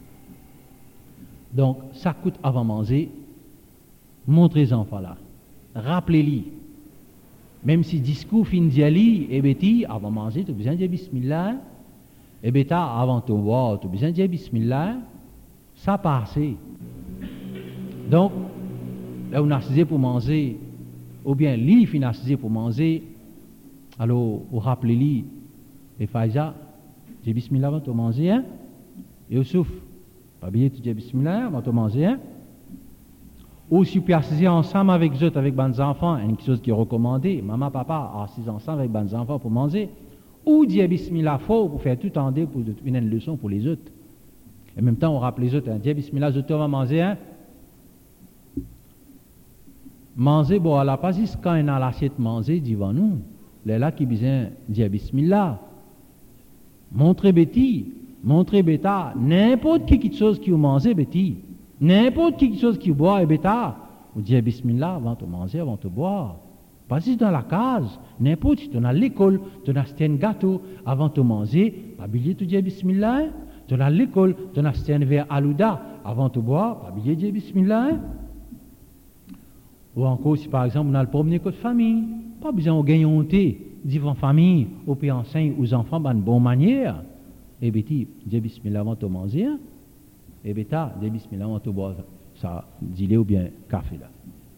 Donc, ça coûte avant manger, montrez les enfants là. Rappelez-les. Même si discours fin d'y et bêtis, avant manger, tu as besoin de dire Bismillah. Et bêta, avant de boire, tu as besoin de dire Bismillah. Ça passe. Donc, là, on a assisé pour manger, ou bien lui, il a assisé pour manger, alors, on rappelez-lui, et Faiza, dis Bismillah avant de manger, hein? Et au souffle. Pas bien, tu dis Bismillah avant de manger, hein? Ou si tu peux assiser ensemble avec eux, avec les enfants, une chose qui est recommandée, maman, papa, assis ensemble avec les enfants pour manger, ou dire Bismillah fort pour faire tout en deux pour une leçon pour les autres. Et en même temps, on rappelle les autres, hein, dis Bismillah, les autres vont manger, hein? Manger, bon, alors pas juste quand on a l'assiette manger devant nous, les là qui besoin dire Bismillah. Montrez Betty, montrez bêta, n'importe qui chose qui vous mangez, Betty, n'importe qui chose qui vous boit, et bêta, vous dites Bismillah avant de manger, avant de boire. Pas juste dans la case, n'importe si tu es à l'école, tu as un gâteau avant de manger, pas oublier de dire Bismillah. Tu es à l'école, tu as un verre alouda avant de boire, pas oublier de dire Bismillah. Ou encore, si par exemple, on a le promener côté famille, pas besoin de gagner un thé, dire en famille, ou puis enseigne aux enfants de bonne manière. Et Betty, dis Bismillah avant de manger, et Beta, dis Bismillah avant de boire, ça, dis-le ou bien café là.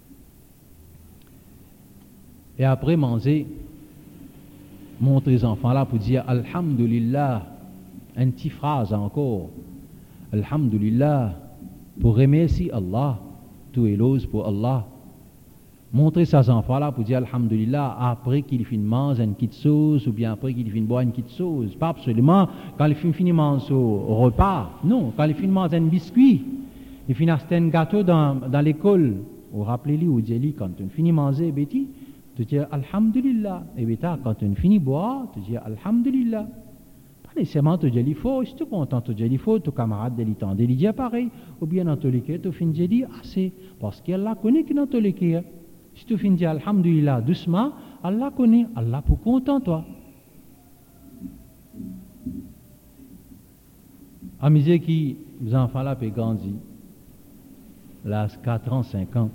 Et après manger, montre les enfants là pour dire Alhamdulillah, une petite phrase encore. Alhamdulillah, pour remercier Allah, tout est l'ose pour Allah. Montrer ces enfants-là pour dire Alhamdulillah après qu'il finisse de manger une petite sauce ou bien après qu'il finisse de boire une petite sauce. Pas absolument quand il finit de manger au repas. Non, quand il finit de manger un biscuit, il finit d'acheter un gâteau dans l'école. Ou rappelez-lui ou dites-lui quand tu finis de manger, Betty, tu dis Alhamdulillah. Et Beta, quand tu finis de boire, tu dis Alhamdulillah. Pas nécessairement tu dis il faut, si tu es content, tu dis il faut, ton camarade de l'étang, il dit pareil. Ou bien dans tous les cas, tu finis de dire assez. Parce qu'Allah connaît que dans tous les cas. Si tu finis de dire Alhamdulillah doucement, Allah connaît, Allah pour content toi. Amusez qui, les enfants là, peuvent grandir, l'âge 4 ans, 5 ans.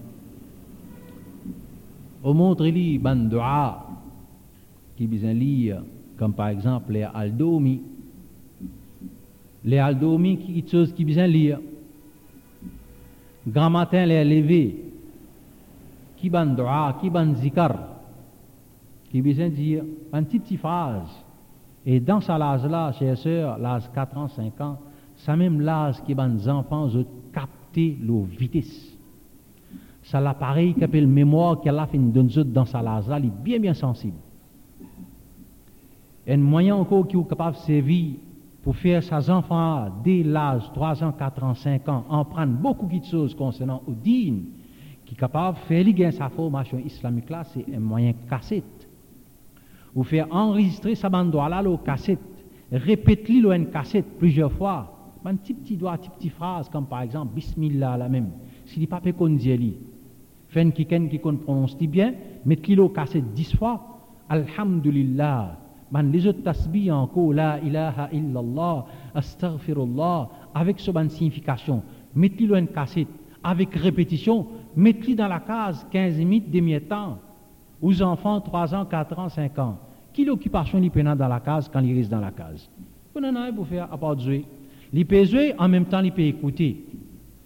On montre-lui ban dua qui besoin lire, comme par exemple les Aldomi. Les Aldomi, qui chose qui besoin lire. Grand matin, les lever. Qui ban dua, qui ban zikar, qui besoin dire une petite phrase. Et dans ce l'âge-là, chers sœurs, l'âge 4 ans, 5 ans, c'est même l'âge qui ban les enfants de capter leur vitesse. C'est l'appareil qui appelle mémoire qu'elle a fait dans ce l'âge-là, il est bien bien sensible. Et un moyen encore qui est capable de servir pour faire ces enfants dès l'âge 3 ans, 4 ans, 5 ans, en prendre beaucoup de choses concernant Oudine, qui est capable de faire liguer sa formation islamique là, c'est un moyen cassette. Ou faire enregistrer sa bande là, au cassette, répéter-le une cassette plusieurs fois, un petit doigt, une petite phrase, comme par exemple Bismillah la même. S'il n'est pas fait qu'on dit, fait un qui prononce bien, mettez-le au cassette 10 fois, Alhamdulillah. Les autres tasbih encore, la ilaha illallah, astaghfirullah, avec ce bonne signification, mettez-le une cassette, avec répétition, mettez-le dans la case 15 minutes, demi-temps, aux enfants 3 ans, 4 ans, 5 ans. Quelle occupation il peut dans la case quand il reste dans la case? On en a pour faire à part de jouer. Il peut jouer, en même temps il peut écouter.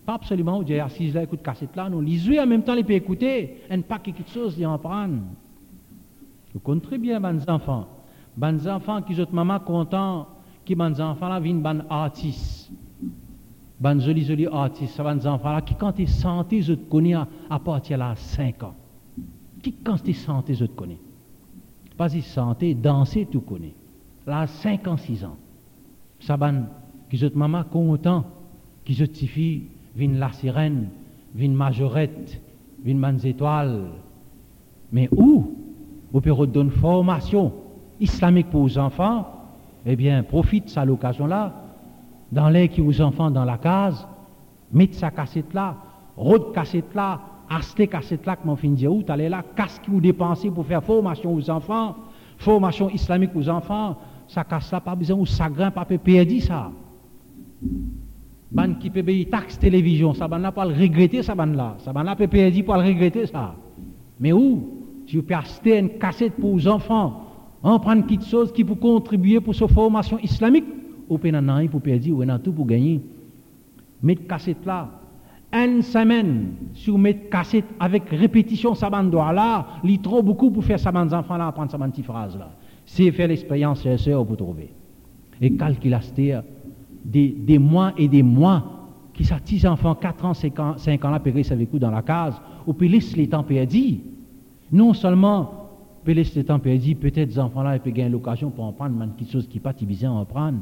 Pas absolument, vous êtes assis là, écoute cassette là, non. Lisez en même temps, les peut écouter, un paquet de choses, ils en prennent. Vous connaissez très bien, les enfants. Les enfants qui sont maman content, qui les enfants là viennent ban artistes. Les jolis artistes, les enfants là, qui quand ils sentent, ils connaissent à partir de 5 ans. Qui quand ils sentent, ils connaissent. Pas ils sentent, danser, tout connaît. Là, 5 ans, 6 ans. Ça ban, qui sont maman content, qui sont filles, viennent la sirène, viennent majorette, viennent mans étoiles. Mais où? Au période d'une formation islamique pour les enfants, eh bien, profite de cette occasion-là, dans l'air qui aux enfants dans la case, mettez sa cassette là, rôde cassette là, acheter cassette là, comme on finit de dire, où t'allez là, casse qui vous dépensez pour faire formation aux enfants, formation islamique aux enfants, ça casse là, pas besoin, ou ça grimpe, pas perdu ça. Ban qui peut payer taxe télévision, ça ban là pas le regretter, ça ban là peut perdu pour le regretter ça. Mais où? Si vous pouvez acheter une cassette pour les enfants, en prendre quelque chose qui peut contribuer pour sa formation islamique, ou peut en pour perdre, ou en tout pour gagner. Mettre cassette là, une semaine, si vous mettez cassette avec répétition, ça bande là, il trop beaucoup pour faire ça bande enfants là, apprendre ça bande petite phrase là. C'est faire l'expérience, c'est ça, vous trouver. Et calculer des mois et des mois, qui ça, 10 enfants, 4 ans, 5 ans là, périssent avec vous dans la case, ou puis laisse les temps perdus. Non seulement, peut laisser le temps perdu, peut-être les enfants là, ils peuvent gagner l'occasion pour en prendre quelque chose qui n'est pas bien à en prendre.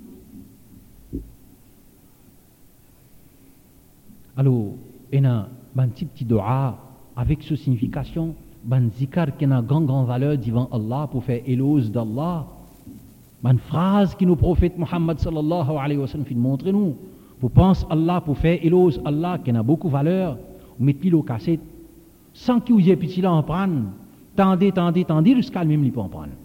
Alors, il y a un petit doa avec cette signification, un zikar qui a une grande valeur devant Allah pour faire éloge d'Allah. Une phrase qui nous prophète Muhammad sallallahu alayhi wa sallam fait montrer nous. Pour penser Allah, pour faire éloge Allah qui a beaucoup de valeur, vous mettez le cassette. Sans qu'il y ait petit là en prendre, tendez, jusqu'à lui-même il peut en prendre.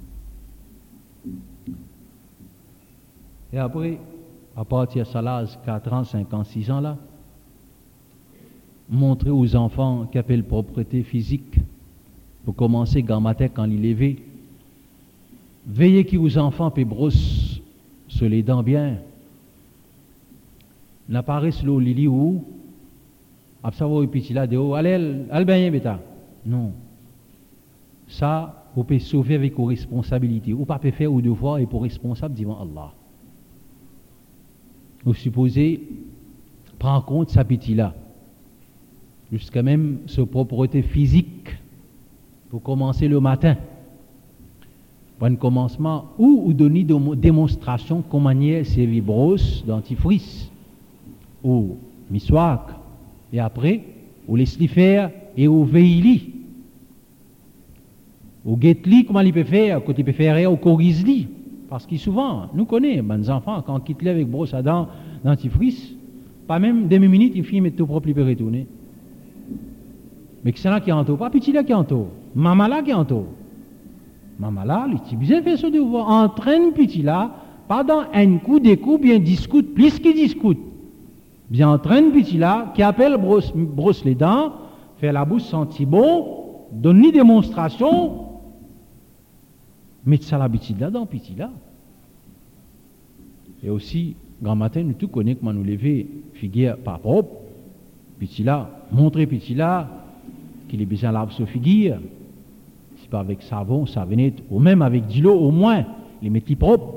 Et après, à partir de ça là, 4 ans, 5 ans, 6 ans là, montrer aux enfants qui appellent propreté physique, pour commencer grand matin quand il est levé, veillez qu'ils enfants puis brosse sur les dents bien. N'apparaît sur le lit où Absavo petit là de haut, allez bien bêta. Non. Ça, vous pouvez sauver avec vos responsabilités. Ou pas peut faire au devoir et pour responsable devant Allah. Vous supposez prendre en compte sa petit là. Jusqu'à même sa propreté physique. Pour commencer le matin. Pour un commencement, ou donner des démonstrations comment manier ses brosse dentifrice. Ou miswak. Et après, on laisse les faire et on veille. On guette li comment il peut faire, quand il peut faire, on corrige li. Parce que souvent, nous connaissons, les enfants, quand ils quittent avec brosse à dents, dentifrice, pas même 2 minutes, ils finissent mettre tout propre, ils peuvent retourner. Mais c'est là qui est en tout, pas petit là qui est en tout, maman là qui est en tout. Maman là, il est bien fait ce devoir, entraîne petit là, pas dans un coup, des coups, bien discute, plus qu'il discute. Bien entraîne petit là, qui appelle brosse les dents, fait la bouche sentir bon, donne une démonstration, mettre ça l'habitude là dans petit là. Et aussi, grand matin, nous tous connaissons comment nous lever, figure pas propre, petit là, montrer petit là, qu'il est besoin de laver sa figure, si pas avec savon, savonnette, ou même avec de l'eau au moins, les mettre propre.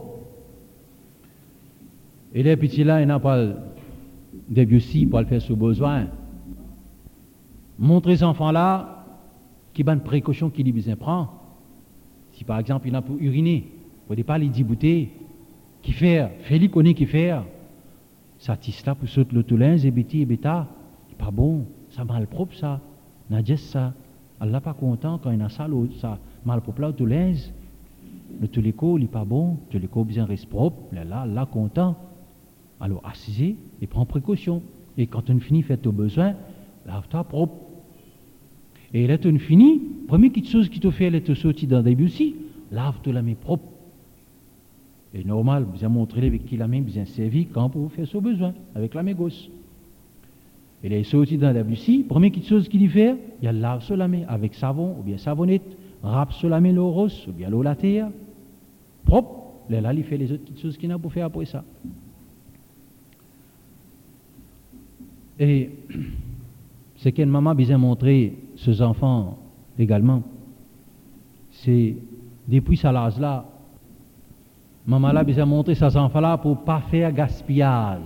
Et les petits là, il n'a pas début aussi pour le faire sous besoin. Montrez les enfants là qui ont une précaution qu'il besoin prendre. Si par exemple il n'a pour uriner, vous ne pas les débouter, qui faire, fais-lui connaître qui faire. Ça tisse là pour sauter le toulin, zébéti et bêta. C'est pas bon, ça mal propre ça. N'a juste ça. Allah pas content quand il a ça, ça mal propre là, le toulin. Le touléco, il n'est pas bon, le touléco bien reste propre, là, content. Alors, assisez et prends précaution. Et quand on finit, faites au besoin, lave-toi propre. Et là, on finit, première petite chose qui te fait, elle te sortir dans des aussi, lave-toi la main propre. Et normal, bien montrer avec qui la main bien servie quand vous faire ce besoin, avec la main gauche. Et là, il sortit dans la bussi, première petite chose qu'il fait, il lave sur la main avec savon ou bien savonnette, râpe sur la main l'eau rose ou bien l'eau la terre, propre. Là, il fait les autres petites choses qu'il a pour faire après ça. Et ce qu'une maman a besoin de montrer ses enfants également, c'est depuis cet âge-là, maman a besoin de montrer ses enfants-là pour ne pas faire gaspillage.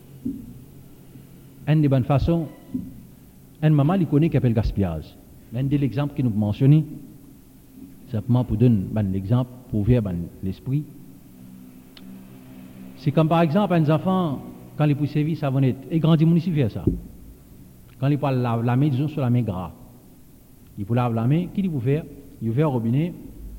Une des bonnes façons, une maman qui connaît qu'elle fait le gaspillage. Un de l'exemple que nous mentionnons, simplement pour donner l'exemple, pour ouvrir l'esprit. C'est comme par exemple un enfant, quand il peut servir savonnette, et grandit mon ici fait ça. Quand il peut laver la main, disons sur la main gras. Il peut laver la main, qu'est-ce qu'il peut faire? Il ouvre le robinet,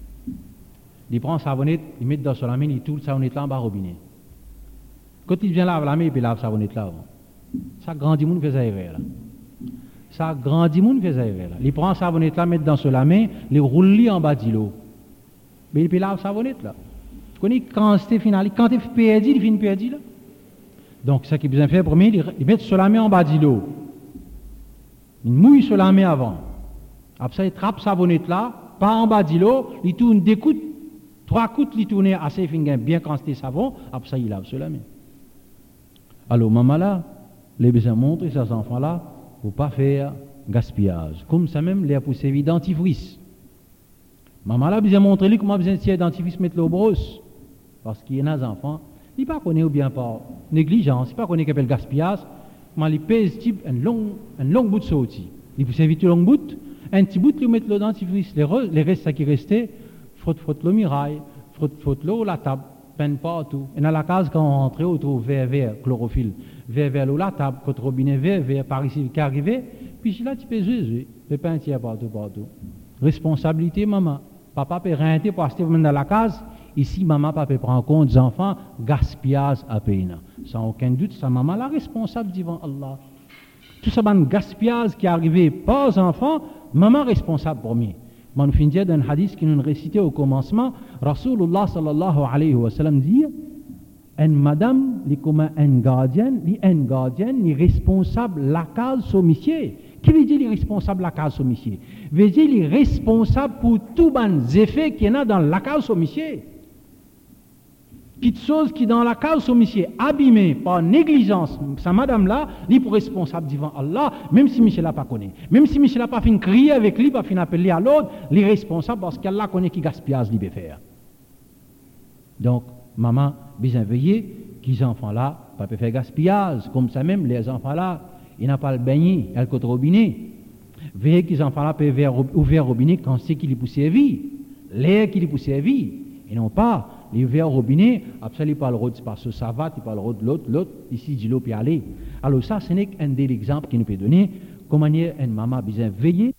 il prend savonnette, il met dans la main, il tourne savonnette là en bas au robinet. Quand il vient laver la main, il peut laver savonnette là. Ça grandit mon fait ça là. Ça grandit mon fait ça là. Il prend savonnette là, met dans la main, il roule en bas de l'eau. Mais il peut laver savonnette là. Tu connais quand c'est final, quand tu es perdu, il finit perdu là. Donc, ce qu'il a besoin de faire, premier, il met sur la main en bas de l'eau. Il mouille sur la main avant. Après ça, il trappe sa savonnette là, pas en bas de l'eau, il tourne des coups, 3 coups, il tourne assez bien quand c'est savon, après ça, il lave sur la main. Alors, maman là, les besoin de montrer ces enfants là, pour ne pas faire gaspillage. Comme ça même, les a pour servir dentifrice. Maman là, besoin de montrer comment besoin de tirer dentifrice, mettre l'eau brosse. Parce qu'il y a des enfants, ils ne pas connaissent ou bien par négligence, ils ne pas connaissent qu'appelle gaspillage, mais ils pèsent type un long bout de sortie. Ils peuvent servir tout long bout, un petit bout, ils mettent le dentifrice, les restes ça qui restait, frotte le mirail, frotte l'eau la table, peine partout. Et dans la case, quand on rentre, on trouve vert, chlorophylle, vert l'eau la table, côté robinet vert, par ici qui arrivait, puis là tu peux jouer, le pain tiers partout. Responsabilité, maman. Papa peut rien pour acheter dans la case. Ici, maman, papa peut prendre en compte des enfants, gaspillage à payer. Sans aucun doute, sa maman la responsable devant Allah. Tout ça, gaspillage qui est arrivé par les enfants, maman responsable pour moi. Nous finissons d'un hadith qui nous récitait au commencement, Rasulullah sallallahu alayhi wa sallam dit, une madame, li comme un gardien, ni responsable la case sur monsieur. Qui veut dire les responsables de la case au monsieur? Veut dire les responsables pour tous les effets qu'il y a dans la case au monsieur. Quelque chose qui dans la case au monsieur abîmé par négligence, sa madame-là, il est responsable devant Allah, même si monsieur l'a pas connaît. Même si monsieur l'a pas fait crier avec lui, pas fait appeler à l'autre, il est responsable parce qu'Allah connaît qui gaspillage il peut faire. Donc, maman, bien veiller qu'ils enfants-là, pas faire gaspillage, comme ça même, les enfants-là, il n'a pas le baigner, il a le côté robinet. Veillez que les enfants-là peuvent ouvrir le robinet quand c'est qu'il est pour servir. L'air qu'il est pour servir. Et non pas, il ouvert le robinet, après il parle de par ce savate, il parle de l'autre, ici, du l'eau, puis aller. Alors ça, ce n'est qu'un des exemples qu'il nous peut donner, comment une maman a besoin de veiller.